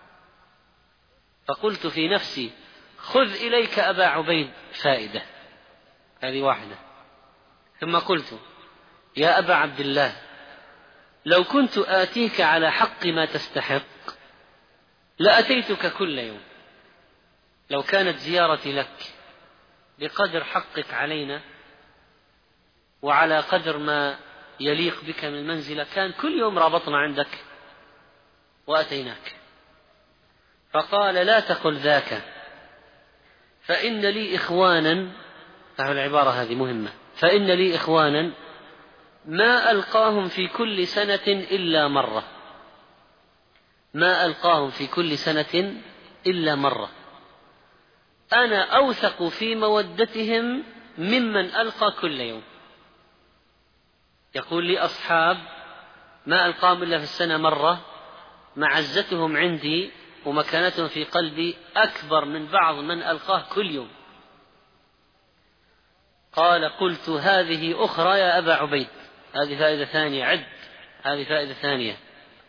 فقلت في نفسي: خذ إليك أبا عبيد فائدة، هذه واحدة. ثم قلت: يا أبا عبد الله، لو كنت آتيك على حق ما تستحق لأتيتك كل يوم، لو كانت زيارتي لك بقدر حقك علينا وعلى قدر ما يليق بك من المنزلة كان كل يوم رابطنا عندك وأتيناك. فقال: لا تقل ذاك، فإن لي إخوانا، العبارة هذه مهمة، فإن لي إخوانا ما ألقاهم في كل سنة إلا مرة، ما ألقاهم في كل سنة إلا مرة، أنا أوثق في مودتهم ممن ألقى كل يوم. يقول لي أصحاب ما ألقاهم إلا في السنة مرة، معزتهم عندي ومكانتهم في قلبي أكبر من بعض من ألقاه كل يوم. قال: قلت: هذه أخرى يا أبا عبيد، هذه فائدة ثانية، عد، هذه فائدة ثانية.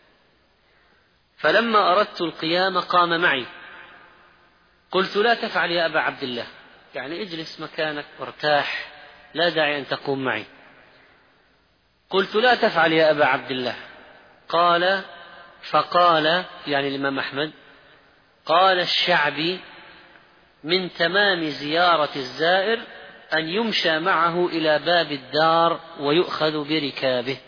فلما أردت القيام قام معي، قلت: لا تفعل يا أبا عبد الله، يعني اجلس مكانك وارتاح، لا داعي أن تقوم معي. قلت: لا تفعل يا أبا عبد الله. فقال يعني الإمام أحمد: قال الشعبي: من تمام زيارة الزائر أن يمشى معه إلى باب الدار ويؤخذ بركابه.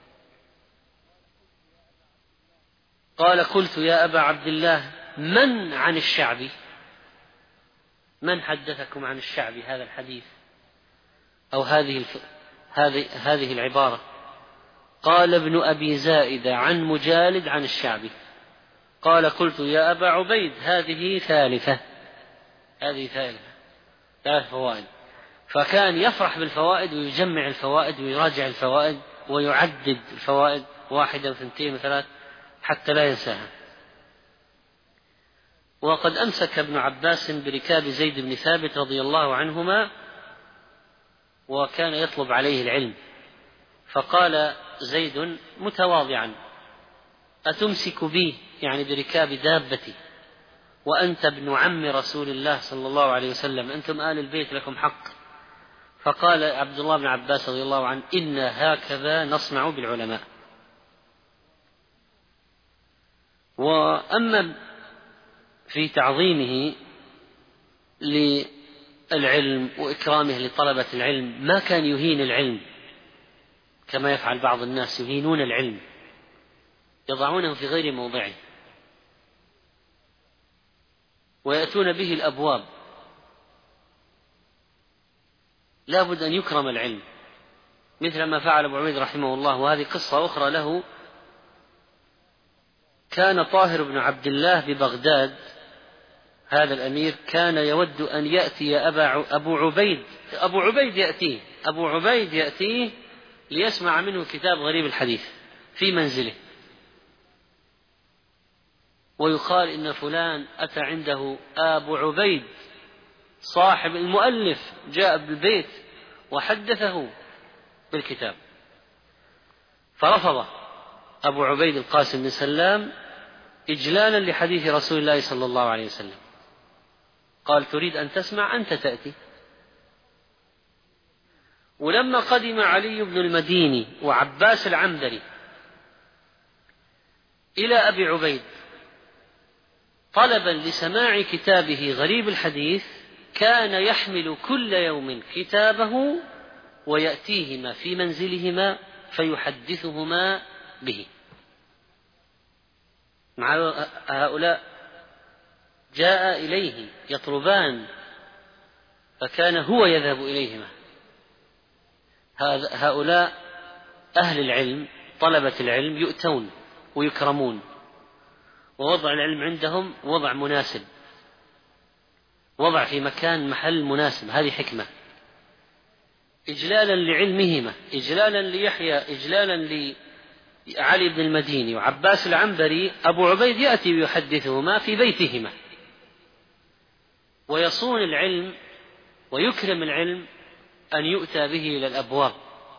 قال: قلت: يا أبا عبد الله، من عن الشعبي؟ من حدثكم عن الشعبي هذا الحديث أو هذه العبارة؟ قال: ابن أبي زائدة عن مجالد عن الشعبي. قال: قلت: يا أبا عبيد، هذه ثالثة، ثلاث فوائد. فكان يفرح بالفوائد ويجمع الفوائد ويراجع الفوائد ويعدد الفوائد 1 و2 و3 حتى لا ينساها. وقد أمسك ابن عباس بركاب زيد بن ثابت رضي الله عنهما وكان يطلب عليه العلم، فقال زيد متواضعا: أتمسك بي، يعني بركاب دابتي، وأنت ابن عم رسول الله صلى الله عليه وسلم، أنتم آل البيت لكم حق. فقال عبد الله بن عباس رضي الله عنه: إنا هكذا نصنع بالعلماء. وأما في تعظيمه للعلم وإكرامه لطلبة العلم، ما كان يهين العلم كما يفعل بعض الناس، يهينون العلم، يضعونه في غير موضعه ويأتون به الأبواب. لا بد أن يكرم العلم، مثل ما فعل أبو عبيد رحمه الله. وهذه قصة أخرى له: كان طاهر بن عبد الله ببغداد، هذا الأمير كان يود أن يأتي أبو عبيد يأتيه ليسمع منه كتاب غريب الحديث في منزله، ويقال إن فلان أتى عنده أبو عبيد صاحب المؤلف، جاء بالبيت وحدثه بالكتاب، فرفض أبو عبيد القاسم بن سلام إجلالا لحديث رسول الله صلى الله عليه وسلم، قال: تريد أن تسمع أنت تأتي. ولما قدم علي بن المديني وعباس العنبري إلى أبي عبيد طلبا لسماع كتابه غريب الحديث، كان يحمل كل يوم كتابه ويأتيهما في منزلهما فيحدثهما به. مع هؤلاء جاء إليه يطلبان، فكان هو يذهب إليهما. هؤلاء أهل العلم طلبة العلم يؤتون ويكرمون، ووضع العلم عندهم وضع مناسب، وضع في مكان محل مناسب، هذه حكمة، إجلالا لعلمهما، إجلالا ليحيى، إجلالا لعلي بن المديني وعباس العنبري. أبو عبيد يأتي ويحدثهما في بيتهما، ويصون العلم ويكرم العلم أن يؤتى به إلى الأبواب.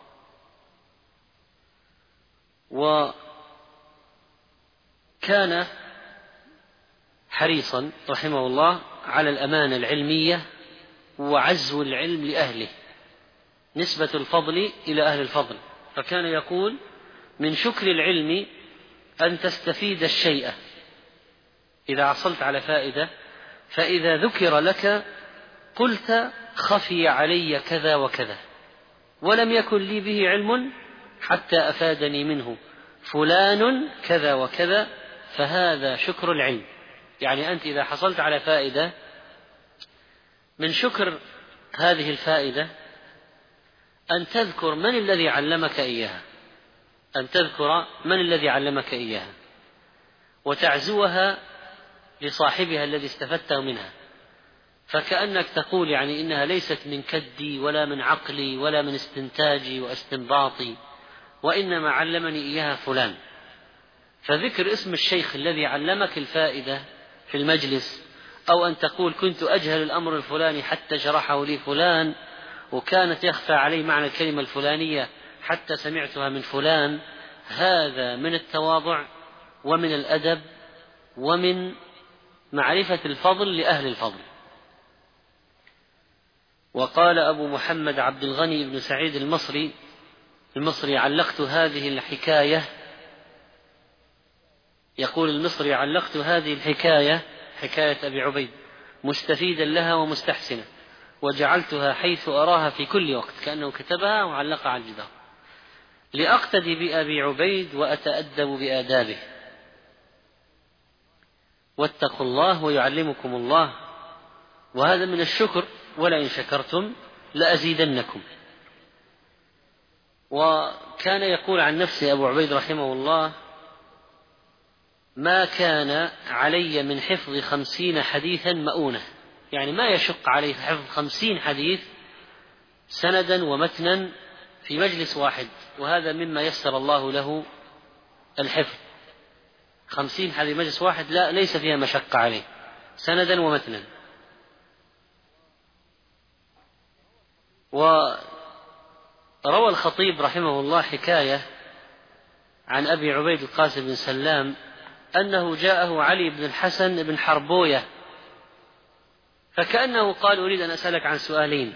وكان حريصا رحمه الله على الأمانة العلمية وعزو العلم لأهله، نسبة الفضل إلى أهل الفضل. فكان يقول: من شكر العلم أن تستفيد الشيء إذا حصلت على فائدة، فإذا ذكر لك قلت: خفي علي كذا وكذا، ولم يكن لي به علم حتى أفادني منه فلان كذا وكذا، فهذا شكر العلم. يعني أنت إذا حصلت على فائدة، من شكر هذه الفائدة أن تذكر من الذي علمك إياها، أن تذكر من الذي علمك إياها، وتعزوها لصاحبها الذي استفدته منها. فكأنك تقول يعني إنها ليست من كدي ولا من عقلي ولا من استنتاجي واستنباطي، وإنما علمني إياها فلان. فذكر اسم الشيخ الذي علمك الفائدة في المجلس، أو أن تقول: كنت أجهل الأمر الفلاني حتى شرحه لي فلان، وكانت يخفى علي معنى الكلمة الفلانية حتى سمعتها من فلان. هذا من التواضع ومن الأدب ومن معرفة الفضل لأهل الفضل. وقال أبو محمد عبد الغني بن سعيد المصري: علقت هذه الحكاية، يقول المصري: علقت هذه الحكاية، حكاية أبي عبيد، مستفيدا لها ومستحسنا، وجعلتها حيث أراها في كل وقت، كأنه كتبها وعلقها على الجدار، لأقتدي بأبي عبيد وأتأدب بآدابه. واتقوا الله ويعلمكم الله، وهذا من الشكر، ولئن شكرتم لأزيدنكم. وكان يقول عن نفسه أبو عبيد رحمه الله: ما كان علي من حفظ 50 حديثا مؤونة، يعني ما يشق عليه حفظ 50 حديث سندا ومتنا في مجلس واحد، وهذا مما يسر الله له الحفظ. 50 هذه مجلس واحد لا ليس فيها مشقة عليه سندا ومتنا. وروى الخطيب رحمه الله حكاية عن أبي عبيد القاسم بن سلام أنه جاءه علي بن الحسن بن حربوية فكأنه قال أريد أن أسألك عن سؤالين.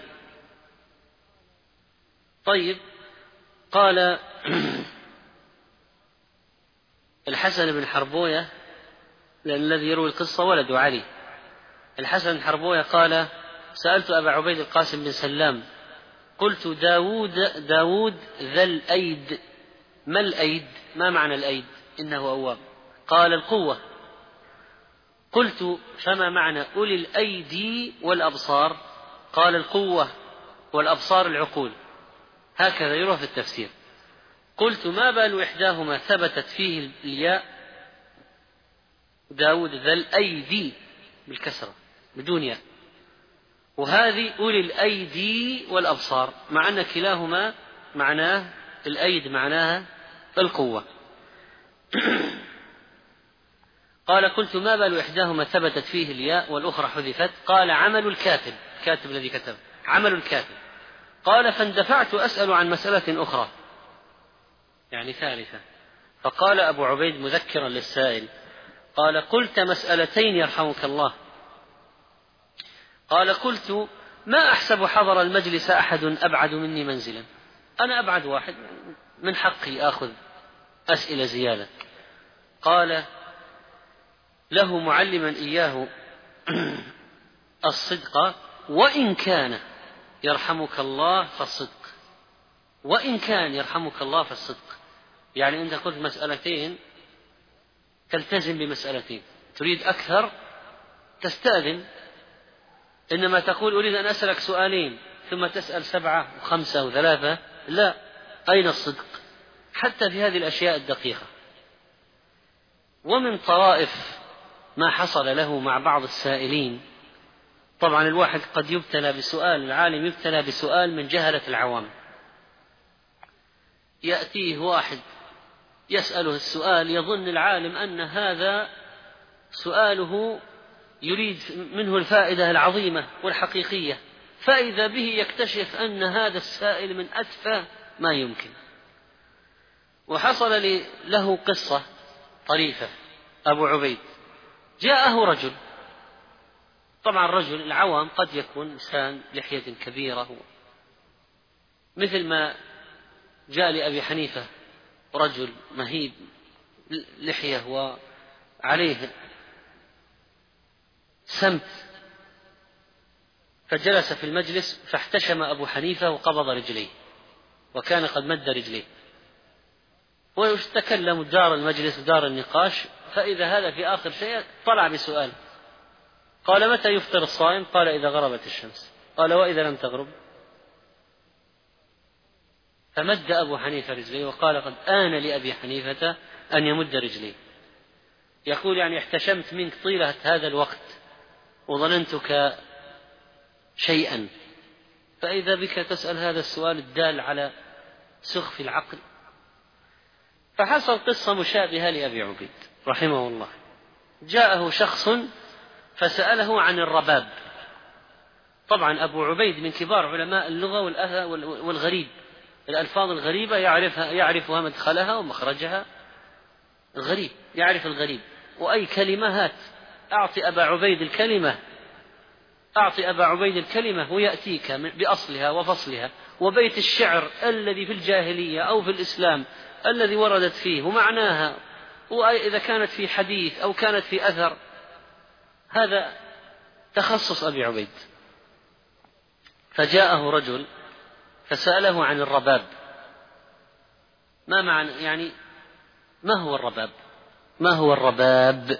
طيب، قال الحسن بن حربوية، لأن الذي يروي القصة ولد علي، الحسن بن حربوية قال سألت أبا عبيد القاسم بن سلام قلت داود ذا الأيد، ما الأيد؟ ما معنى الأيد؟ إنه أواب. قال القوة. قلت فما معنى أولي الأيدي والأبصار؟ قال القوة والأبصار العقول. هكذا يروى في التفسير. قلت ما بال إحداهما ثبتت فيه الياء داود ذا الأيدي بالكسرة بدون ياء، وهذه أولي الأيدي والأبصار، مع أن كلاهما معناه الأيد معناها القوة. قال قلت ما بال إحداهما ثبتت فيه الياء والأخرى حذفت؟ قال عمل الكاتب، الكاتب الذي كتب، عمل الكاتب. قال فاندفعت أسأل عن مسألة أخرى يعني ثالثة، فقال أبو عبيد مذكرا للسائل قال قلت مسألتين يرحمك الله. قال قلت ما أحسب حضر المجلس أحد أبعد مني منزلا، أنا أبعد واحد، من حقي آخذ أسئلة زيادة. قال له معلما إياه الصدق وإن كان يرحمك الله فالصدق، وإن كان يرحمك الله فالصدق، يعني أنت قلت مسألتين تلتزم بمسألتين، تريد أكثر تستأذن، إنما تقول أريد أن أسألك سؤالين ثم تسأل 7 و5 و3، لا، أين الصدق حتى في هذه الأشياء الدقيقة؟ ومن طرائف ما حصل له مع بعض السائلين، طبعا الواحد قد يبتلى بسؤال، العالم يبتلى بسؤال من جهلة العوام، يأتيه واحد يسأله السؤال يظن العالم أن هذا سؤاله يريد منه الفائدة العظيمة والحقيقية، فإذا به يكتشف أن هذا السائل من أتفه ما يمكن. وحصل له قصة طريفة. أبو عبيد جاءه رجل، طبعا الرجل العوام قد يكون إنسان لحية كبيرة، مثل ما جاء لأبي حنيفة رجل مهيب لحية وعليه سمت، فجلس في المجلس فاحتشم أبو حنيفة وقبض رجليه، وكان قد مد رجليه، وتكلم دار المجلس ودار النقاش، فإذا هذا في آخر شيء طلع بسؤال، قال متى يفطر الصائم؟ قال إذا غربت الشمس. قال وإذا لم تغرب؟ فمد أبو حنيفة رجليه وقال قد آن لأبي حنيفة أن يمد رجليه، يقول يعني احتشمت منك طيلة هذا الوقت وظننتك شيئا، فإذا بك تسأل هذا السؤال الدال على سخف العقل. فحصل قصة مشابهة لأبي عبيد رحمه الله، جاءه شخص فسأله عن الرباب. طبعا أبو عبيد من كبار علماء اللغة والغريب، الألفاظ الغريبة يعرفها مدخلها ومخرجها، الغريب يعرف الغريب، وأي كلمة هات أعطي أبا عبيد الكلمة ويأتيك بأصلها وفصلها، وبيت الشعر الذي في الجاهلية أو في الإسلام الذي وردت فيه ومعناها، وإذا كانت في حديث أو كانت في أثر، هذا تخصص أبي عبيد. فجاءه رجل فسأله عن الرباب، ما معنى يعني ما هو الرباب؟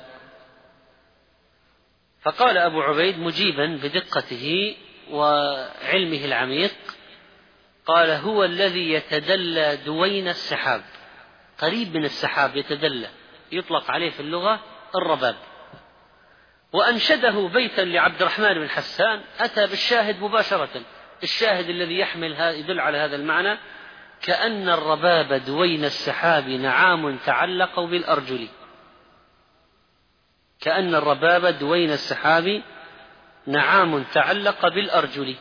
فقال أبو عبيد مجيبا بدقته وعلمه العميق، قال هو الذي يتدلى دوين السحاب، قريب من السحاب يتدلى، يطلق عليه في اللغة الرباب. وأنشده بيتا لعبد الرحمن بن حسان، أتى بالشاهد مباشرة، الشاهد الذي يدل على هذا المعنى، كأن الرباب دوين السحاب نعام تعلقوا بالأرجل. كأن الرباب دوين السحاب نعام تعلق بالأرجل.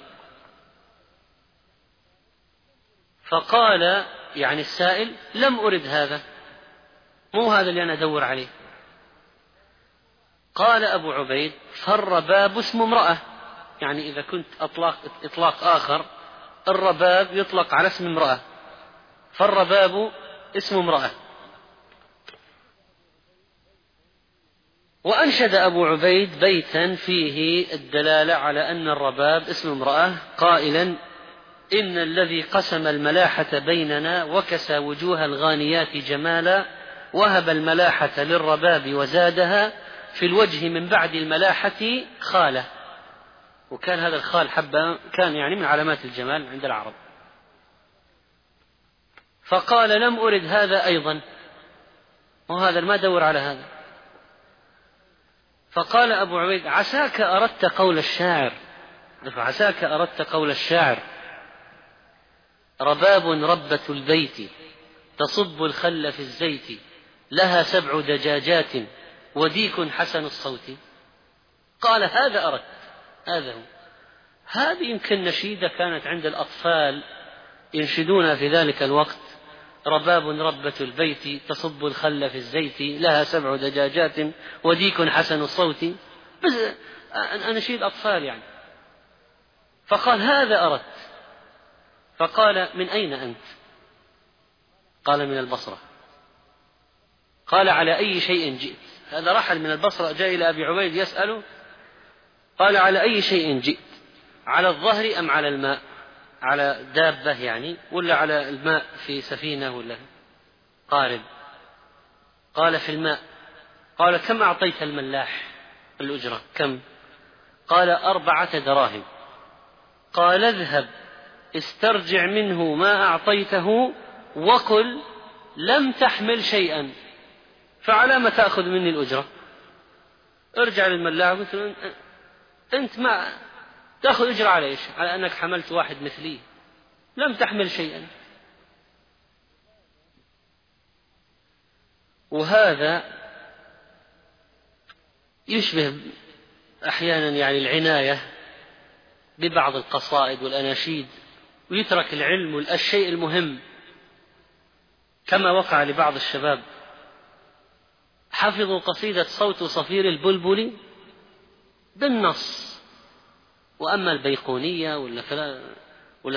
فقال يعني السائل: لم أرد هذا، مو هذا اللي أنا أدور عليه. قال أبو عبيد: فالرباب اسم امرأة، يعني إذا كنت إطلاق آخر، الرباب يطلق على اسم امرأة، فالرباب اسم امرأة. وأنشد أبو عبيد بيتا فيه الدلالة على أن الرباب اسم امرأة قائلا: إن الذي قسم الملاحة بيننا وكسى وجوه الغانيات جمالا وهب الملاحة للرباب وزادها في الوجه من بعد الملاحة خالة. وكان هذا الخال حبة كان يعني من علامات الجمال عند العرب. فقال: لم أرد هذا أيضا، وهذا ما دور على هذا. فقال أبو عبيد: عساك أردت قول الشاعر، عساك أردت قول الشاعر: رباب ربة البيت تصب الخل في الزيت لها 7 دجاجات وديك حسن الصوت. قال: هذا أردت، هذا هو. هذه يمكن نشيدة كانت عند الأطفال ينشدون في ذلك الوقت: رباب ربة البيت تصب الخل في الزيت لها 7 دجاجات وديك حسن الصوت. بس أناشيد أطفال يعني. فقال: هذا أردت. فقال: من أين أنت؟ قال: من البصرة. قال: على أي شيء جئت؟ هذا رحل من البصرة جاء إلى أبي عبيد يسأله. قال: على أي شيء جئت؟ على الظهر أم على الماء؟ على دابة يعني، ولا على الماء في سفينة ولا؟ قارب. قال: في الماء. قال: كم أعطيت الملاح الأجرة؟ كم؟ قال: 4 دراهم. قال: اذهب استرجع منه ما أعطيته وقل لم تحمل شيئا، فعلى ما تأخذ مني الأجرة؟ ارجع للملاح وقلت: أنت ما تأخذ أجرة على إيش؟ على أنك حملت واحد مثلي، لم تحمل شيئا. وهذا يشبه أحيانا يعني العناية ببعض القصائد والأناشيد، ويترك العلم والشيء المهم، كما وقع لبعض الشباب حفظوا قصيدة صوت صفير البلبل بالنص، وأما البيقونية ولا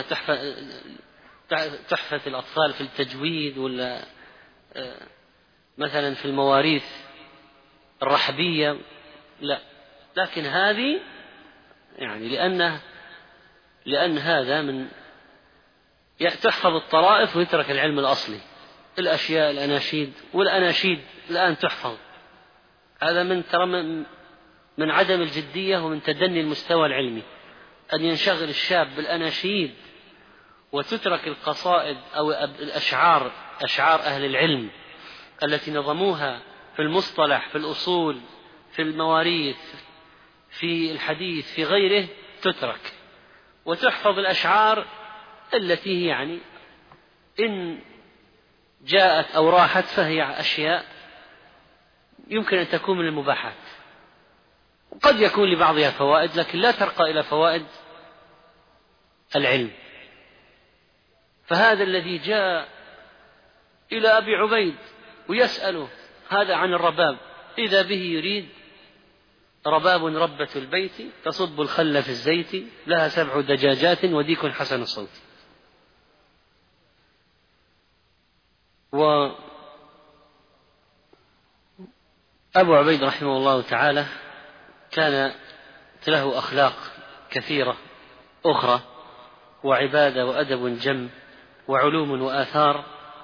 تحفة الأطفال في التجويد، ولا مثلا في المواريث الرحبية، لا. لكن هذه يعني لأن هذا من تحفظ الطرائف ويترك العلم الأصلي، الأشياء الأناشيد، والأناشيد الآن تحفظ. هذا من عدم الجدية ومن تدني المستوى العلمي، أن ينشغل الشاب بالأناشيد وتترك القصائد أو الأشعار، أشعار أهل العلم التي نظموها في المصطلح، في الأصول، في المواريث، في الحديث، في غيره، تترك، وتحفظ الأشعار التي يعني إن جاءت أو راحت فهي أشياء يمكن أن تكون من المباحات، وقد يكون لبعضها فوائد لكن لا ترقى إلى فوائد العلم. فهذا الذي جاء إلى أبي عبيد ويسأله هذا عن الرباب، إذا به يريد رباب ربة البيت تصب الخل في الزيت لها 7 دجاجات وديك حسن الصوت. وأبو عبيد رحمه الله تعالى كان له أخلاق كثيرة أخرى، وعبادة وأدب جم وعلوم وآثار،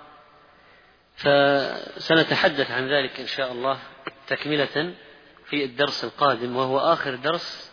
فسنتحدث عن ذلك إن شاء الله تكملة في الدرس القادم، وهو آخر درس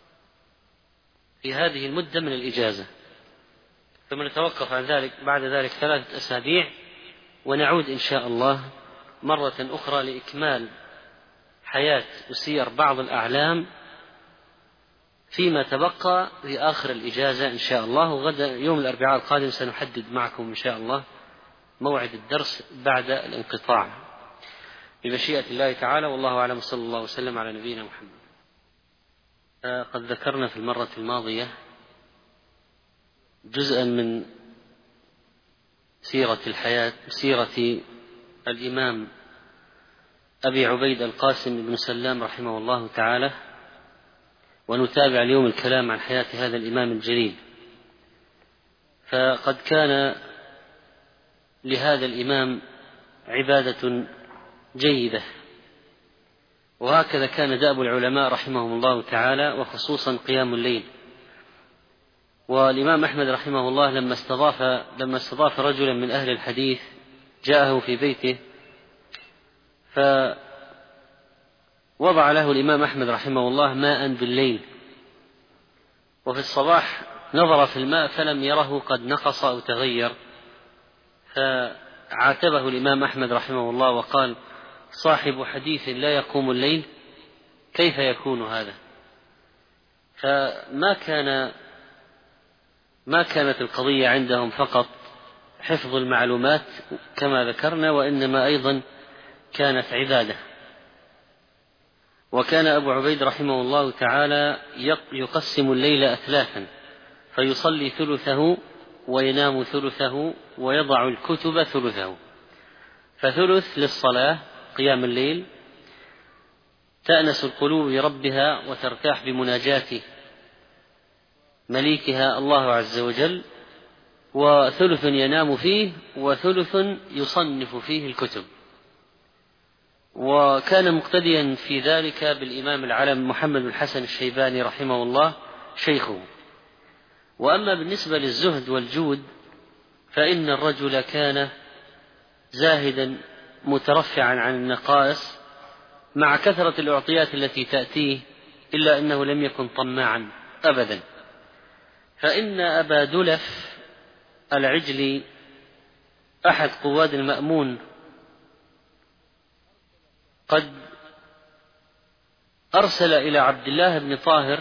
في هذه المدة من الإجازة، ثم نتوقف عن ذلك بعد ذلك 3 أسابيع، ونعود إن شاء الله مرة أخرى لإكمال حياة وسير بعض الأعلام فيما تبقى في آخر الإجازة إن شاء الله. وغدا يوم الأربعاء القادم سنحدد معكم إن شاء الله موعد الدرس بعد الانقطاع بمشيئة الله تعالى، والله أعلم. صلى الله وسلم على نبينا محمد. قد ذكرنا في المرة الماضية جزءا من سيرة الإمام أبي عبيد القاسم بن سلام رحمه الله تعالى، ونتابع اليوم الكلام عن حياة هذا الإمام الجليل. فقد كان لهذا الإمام عبادة جيدة، وهكذا كان دأب العلماء رحمهم الله تعالى، وخصوصا قيام الليل. والإمام أحمد رحمه الله لما استضاف رجلا من أهل الحديث جاءه في بيته، فوضع له الإمام أحمد رحمه الله ماء بالليل، وفي الصباح نظر في الماء فلم يره قد نقص أو تغير، فعاتبه الإمام أحمد رحمه الله وقال: صاحب حديث لا يقوم الليل، كيف يكون هذا؟ فما كانت القضية عندهم فقط حفظ المعلومات كما ذكرنا، وإنما أيضا كانت عبادة. وكان أبو عبيد رحمه الله تعالى يقسم الليل أثلاثا، فيصلي ثلثه وينام ثلثه ويضع الكتب ثلثه. فثلث للصلاة قيام الليل تأنس القلوب بربها وترتاح بمناجاة مليكها الله عز وجل، وثلث ينام فيه وثلث يصنف فيه الكتب. وكان مقتديا في ذلك بالإمام العلم محمد بن الحسن الشيباني رحمه الله شيخه. وأما بالنسبة للزهد والجود فإن الرجل كان زاهدا مترفعا عن النقائص مع كثرة الأعطيات التي تأتيه، إلا أنه لم يكن طماعا أبدا. فإن أبا دلف العجلي أحد قواد المأمون قد أرسل إلى عبد الله بن طاهر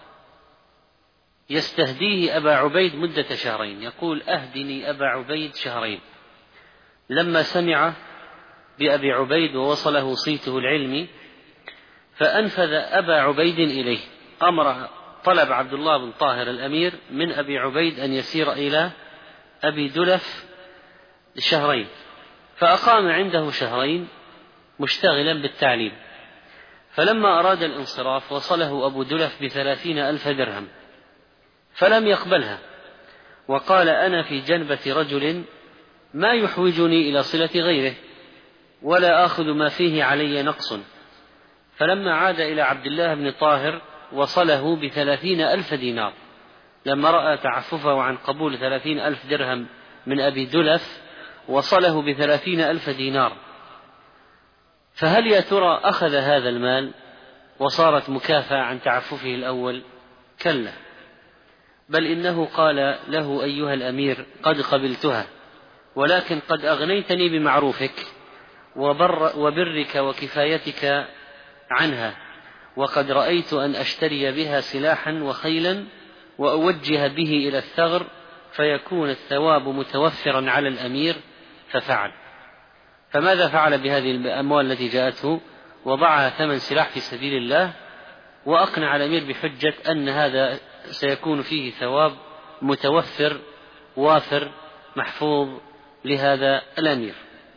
يستهديه أبا عبيد مدة شهرين، يقول: أهدني أبا عبيد شهرين. لما سمع بأبي عبيد ووصله صيته العلمي فأنفذ أبا عبيد إليه، طلب عبد الله بن طاهر الأمير من أبي عبيد أن يسير إلى أبي دلف شهرين، فأقام عنده شهرين مشتغلا بالتعليم. فلما أراد الانصراف وصله أبو دلف ب30,000 درهم، فلم يقبلها، وقال: أنا في جنبة رجل ما يحوجني إلى صلة غيره، ولا آخذ ما فيه علي نقص. فلما عاد إلى عبد الله بن طاهر وصله ب30,000 دينار، لما رأى تعففه عن قبول 30,000 درهم من أبي دلف وصله ب30,000 دينار. فهل يا ترى أخذ هذا المال وصارت مكافأة عن تعففه الأول؟ كلا، بل إنه قال له: أيها الأمير، قد قبلتها، ولكن قد أغنيتني بمعروفك وبرك وكفايتك عنها، وقد رأيت أن أشتري بها سلاحا وخيلا وأوجه به إلى الثغر فيكون الثواب متوفرا على الأمير. ففعل. فماذا فعل بهذه الأموال التي جاءته؟ وضعها ثمن سلاح في سبيل الله، وأقنع الأمير بحجة أن هذا سيكون فيه ثواب متوفر وافر محفوظ لهذا الأمير.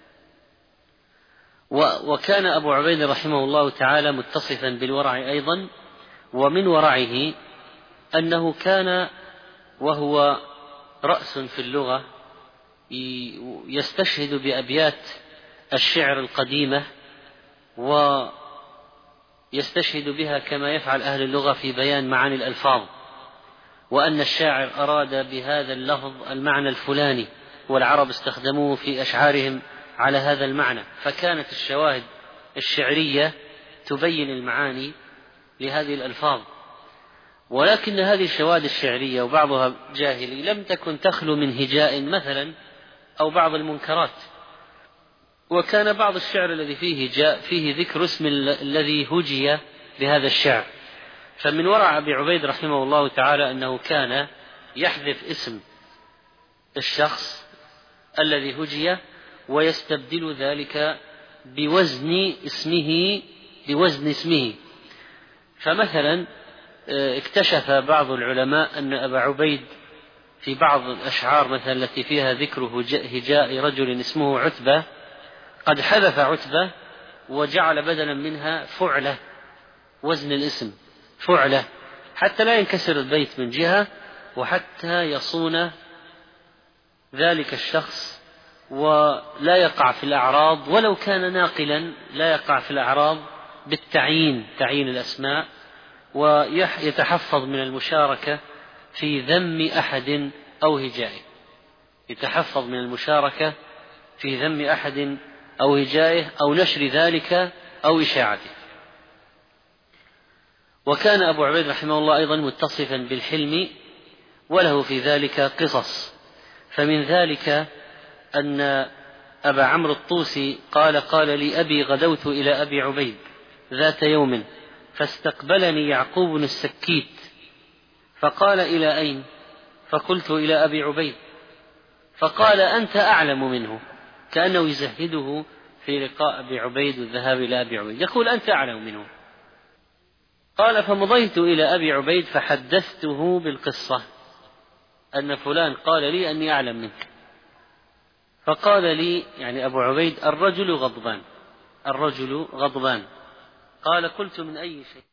وكان أبو عبيد رحمه الله تعالى متصفا بالورع أيضا، ومن ورعه أنه كان وهو رأس في اللغة يستشهد بأبيات الشعر القديمة ويستشهد بها كما يفعل أهل اللغة في بيان معاني الألفاظ، وأن الشاعر أراد بهذا اللفظ المعنى الفلاني، والعرب استخدموه في أشعارهم على هذا المعنى. فكانت الشواهد الشعرية تبين المعاني لهذه الألفاظ، ولكن هذه الشواهد الشعرية وبعضها جاهلي لم تكن تخلو من هجاء مثلا أو بعض المنكرات. وكان بعض الشعر الذي فيه ذكر اسم الذي هجي بهذا الشعر، فمن ورع أبي عبيد رحمه الله تعالى أنه كان يحذف اسم الشخص الذي هجي ويستبدل ذلك بوزن اسمه. فمثلا اكتشف بعض العلماء أن أبا عبيد في بعض الأشعار مثلا التي فيها ذكر هجاء رجل اسمه عتبة قد حذف عتبة وجعل بدلا منها فعلة، وزن الاسم فعلة، حتى لا ينكسر البيت من جهة وحتى يصون ذلك الشخص ولا يقع في الأعراض ولو كان ناقلا، لا يقع في الأعراض تعيين الأسماء، ويتحفظ من المشاركة في ذم أحد أو هجائه، يتحفظ من المشاركة في ذم أحد أو هجائه أو نشر ذلك أو إشاعته. وكان أبو عبيد رحمه الله أيضا متصفا بالحلم وله في ذلك قصص، فمن ذلك أن أبا عمرو الطوسي قال لي أبي غدوت إلى أبي عبيد ذات يوم فاستقبلني يعقوب بن السكيت فقال إلى أين؟ فقلت إلى أبي عبيد، فقال أنت أعلم منه، كأنه يزهده في لقاء أبي عبيد والذهاب إلى أبي عبيد، يقول أنت أعلم منه. قال فمضيت إلى أبي عبيد فحدثته بالقصة أن فلان قال لي أني أعلم منك، فقال لي يعني أبو عبيد الرجل غضبان. قال قلت من أي شيء؟